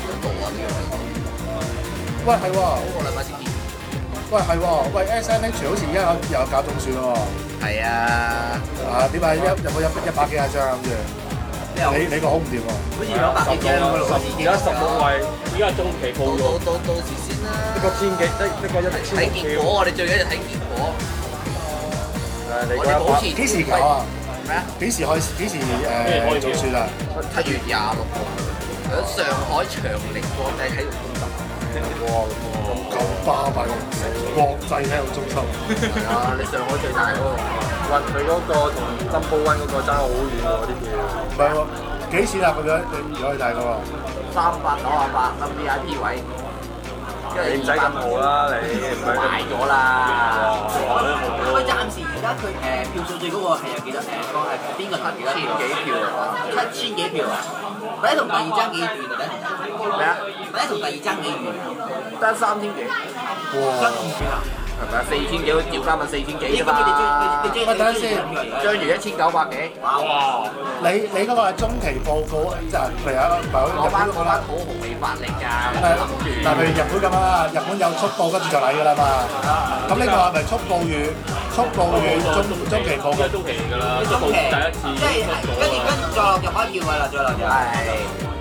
喂係喎， 個禮拜先見。 喂係喎，喂 SNH 好似而家有搞中選喎。 係啊。 點解有冇100幾廿張咁住？你個好唔掂喎。 好似有100幾張喎， 而家16位， 依家中期報咗。 到時先啦。 一個千幾，一個1000 睇結果，我哋最緊要睇結果。 我哋保持幾時搞啊？ 咩啊？ 幾時中選啊 ？7月26號，喺上海長寧國際體育中心。 哇！咁巴閉喎，國際體育中心。 係啊，你上海最大嗰個。 喂，佢嗰個同Number One嗰個爭好遠喎啲票。 唔係喎，幾錢啊？咁樣你如果去睇嗰個 398咁 VIP 位。 你唔使咁好啦，你壞咗啦。因為暫時而家佢票數最嗰個係有幾多？邊個投幾多？1000幾票啊！7000幾票啊！第一同第二爭幾遠啊？咩啊？第一同第二爭幾遠？得3000幾。哇！爭咁遠啊？係咪啊？4000幾，照加咪4000幾啫嘛。 喂，等陣先， 章魚1900幾。哇！ 你嗰個係中期報告，即係譬如嗰班好紅未發力㗎。 但係譬如日本咁啊，日本有速報跟住就嚟㗎啦嘛。咁呢個係咪速報與中期報告？ 中期㗎啦，速報第一次。 即係跟住再落入一票㗎啦，再落入。係。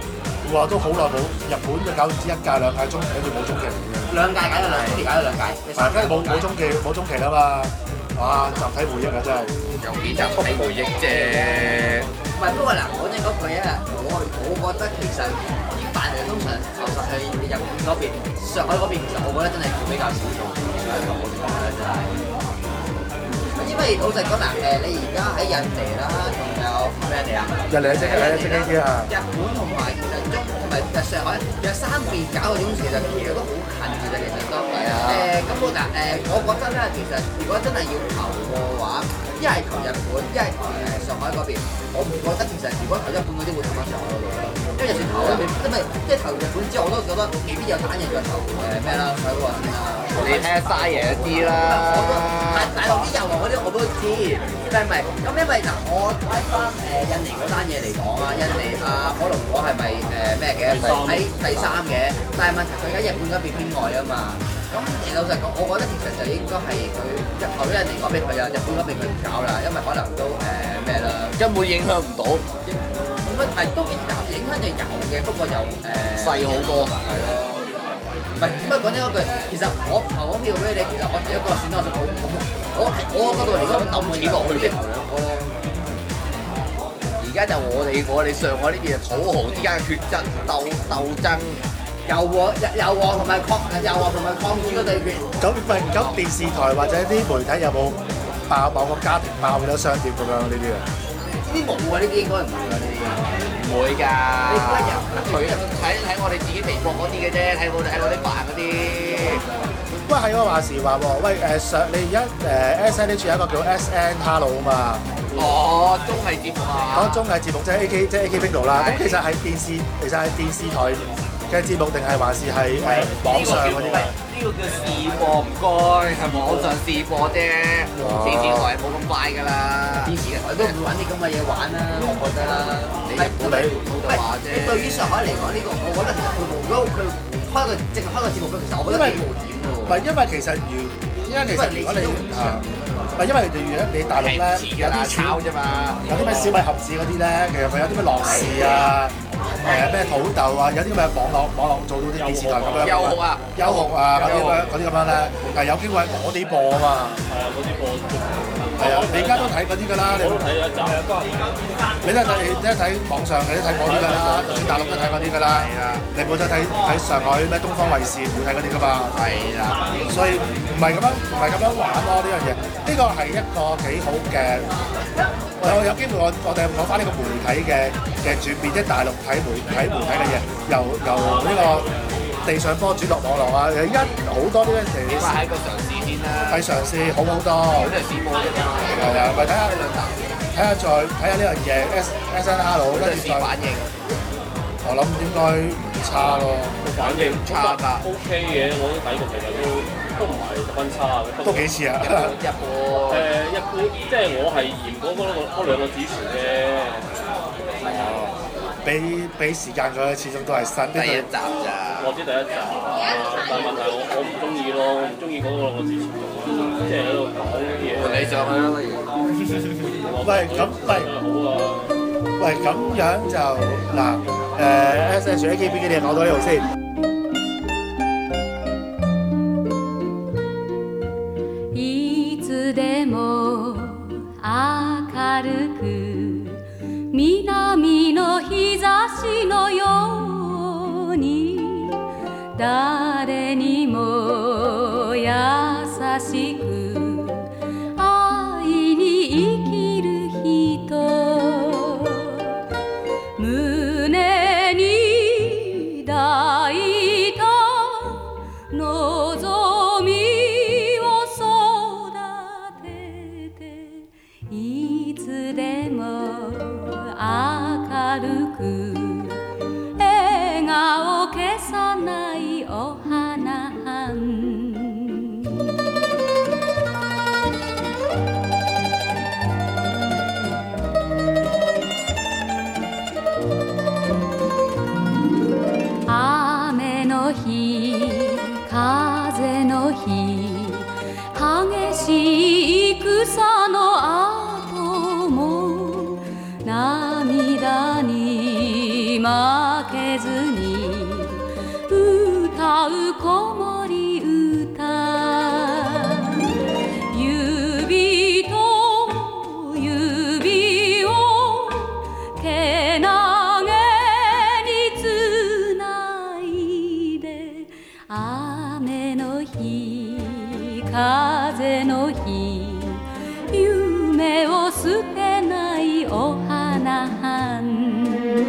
哇！都好耐冇日本就搞唔知1屆2屆中期，跟住冇中期嚟嘅。 2屆搞咗2期，搞咗2屆。 係，跟住冇中期啦嘛。哇！集體回憶啊，真係。 有幾集體回憶啫。 唔係，不過嗱，講真嗰句啊，我覺得其實啲飯係通常就係日本嗰邊、上海嗰邊，其實我覺得真係比較少做。我覺得真係。因為老實講嗱，你而家喺印地啦，仲有咩地啊？ 日嚟即係呢啲啊！ 日本同埋其實同埋上海，其實3邊搞嗰種其實都好近嘅啫，其實都係啊。咁我覺得咧，其實如果真係要投嘅話，一係投日本，一係投上海嗰邊。我唔覺得其實如果投日本嗰啲會投翻上海嗰度，因為就算投日本，即係投日本之後，我都覺得未必有單嘢再投咩啦，上海嗰個先啦。 你睇下嘥嘢一啲啦。 大陸啲油王嗰啲我都知，但係唔係咁？因為嗱，我睇翻印尼嗰單嘢嚟講啊，印尼可能我係咪咩嘅？喺第3嘅，但係問題佢喺日本嗰邊偏外啊嘛。咁老實講，我覺得其實就應該係佢投咗印尼嗰邊，佢就日本嗰邊佢唔搞啦，因為可能都咩啦， 根本影響唔到。 咁樣係都影響就有嘅，不過又細好多。 係咯。唔係點解講呢一句？其實我投嗰票俾你，其實我只一個選擇就我嗰度嚟講抌錢落去嘅投兩個咯。 而家就我哋上海呢邊土豪之間嘅決爭鬥爭， 油王同埋礦主嘅對決。 咁電視台或者啲媒體有冇爆某個家庭爆咗商店咁樣呢啲啊？ 呢啲冇啊，呢啲應該唔會啊，呢啲。 唔會㗎。 你估人佢睇我哋自己微博嗰啲嘅啫，睇我哋飯嗰啲。 喂，係喎，話時話喎，喂你而家SNH 有一個叫 SN Hello 啊嘛。 哦，綜藝節目啊。 講綜藝節目即係 AK Bingo 啦。咁其實係電視台嘅節目定係還是係網上嗰啲㗎？ 呢個叫試播，唔該，係網上試播啫。電視台冇咁快㗎啦。 電視台都唔會揾啲咁嘅嘢玩啦，我覺得。 你話啫。 對於上海嚟講，呢個我覺得其實佢如果佢淨係開個節目，其實我覺得幾無點㗎喎。 唔係因為其實如果你唔係因為你大陸咧有啲抄啫嘛， 有啲咩小米盒子嗰啲咧，其實佢有啲咩樂視啊，咩土豆啊，有啲咁嘅網絡做到啲電視台咁樣。優酷啊嗰啲咁樣咧，係有機會嗰啲播啊嘛。 係啊，嗰啲播。 係啊，你而家都睇嗰啲㗎啦。 我都睇咗一集。 你都睇網上，你都睇嗰啲㗎啦。就算大陸都睇嗰啲㗎啦。係啊。你冇得睇上海咩東方衛視唔會睇嗰啲㗎嘛。係啦。所以唔係咁樣玩咯呢樣嘢。呢個係一個幾好嘅。有機會我哋講翻呢個媒體嘅轉變，即係大陸睇媒體嘅嘢，由呢個地上波轉落網絡啊！而家好多呢啲嘢， 起碼係一個嘗試先啦。 係嘗試好好多。 佢都係試播啫嘛。 係啊，咪睇下呢樣嘢 SNL 跟住再反應。 我諗應該唔差咯。 反應唔差㗎。OK 嘅，我都睇過，其實都唔係十分差嘅。 都幾似啊！ 一般， 即係我係嫌嗰兩個主持嘅。 係啊，俾時間佢，始終都係新第一集咋。 我知第一集，但係問題我唔中意咯，我唔中意嗰兩個主持，即係喺度講啲嘢。 你上去啦，不如。 喂，咁樣就嗱，SNH AKB 嘅嘢講到呢度先。 いつでも明るく南の日差しのように誰にも優しく愛に生きる人胸に抱いた望みを育てていつでも明るく笑顔消さないお花雨の日風の日激しい戦の後もを捨てないお花班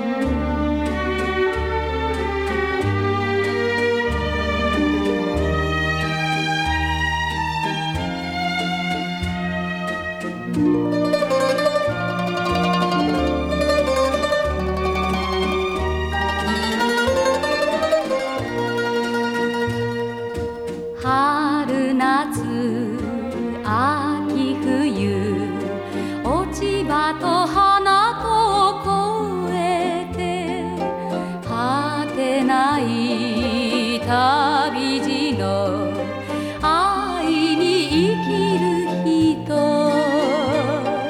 春夏秋冬落ち葉と花と越えて果てない旅路の愛に生きる人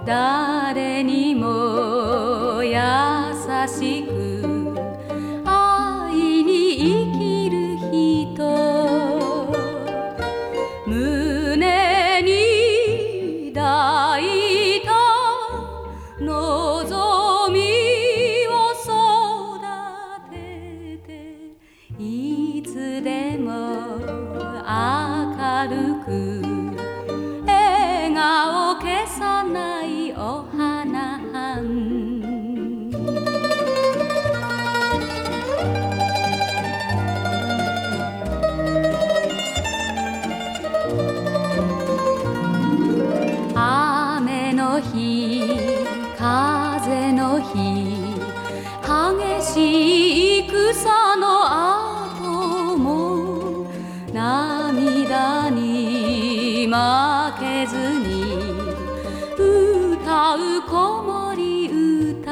誰にも優しく愛に生きる人、胸に抱いた望みを育てて、いつでも明るく笑顔消さないお花班。雨の日風の日、激しい戦の後も涙に負けずに歌う子守歌、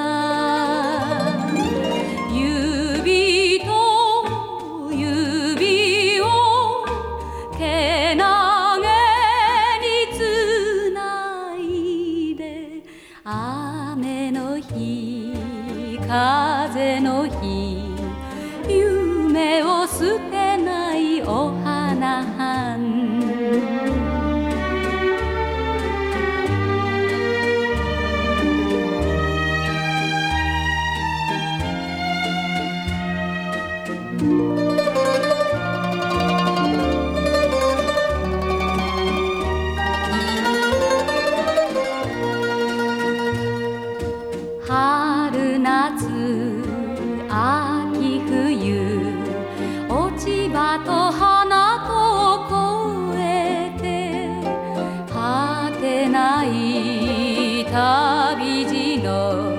指と指をけなげにつないで、雨の日風の日、夢を捨てないお花班。春夏秋冬、落ち葉と花と越えて、果てない旅路の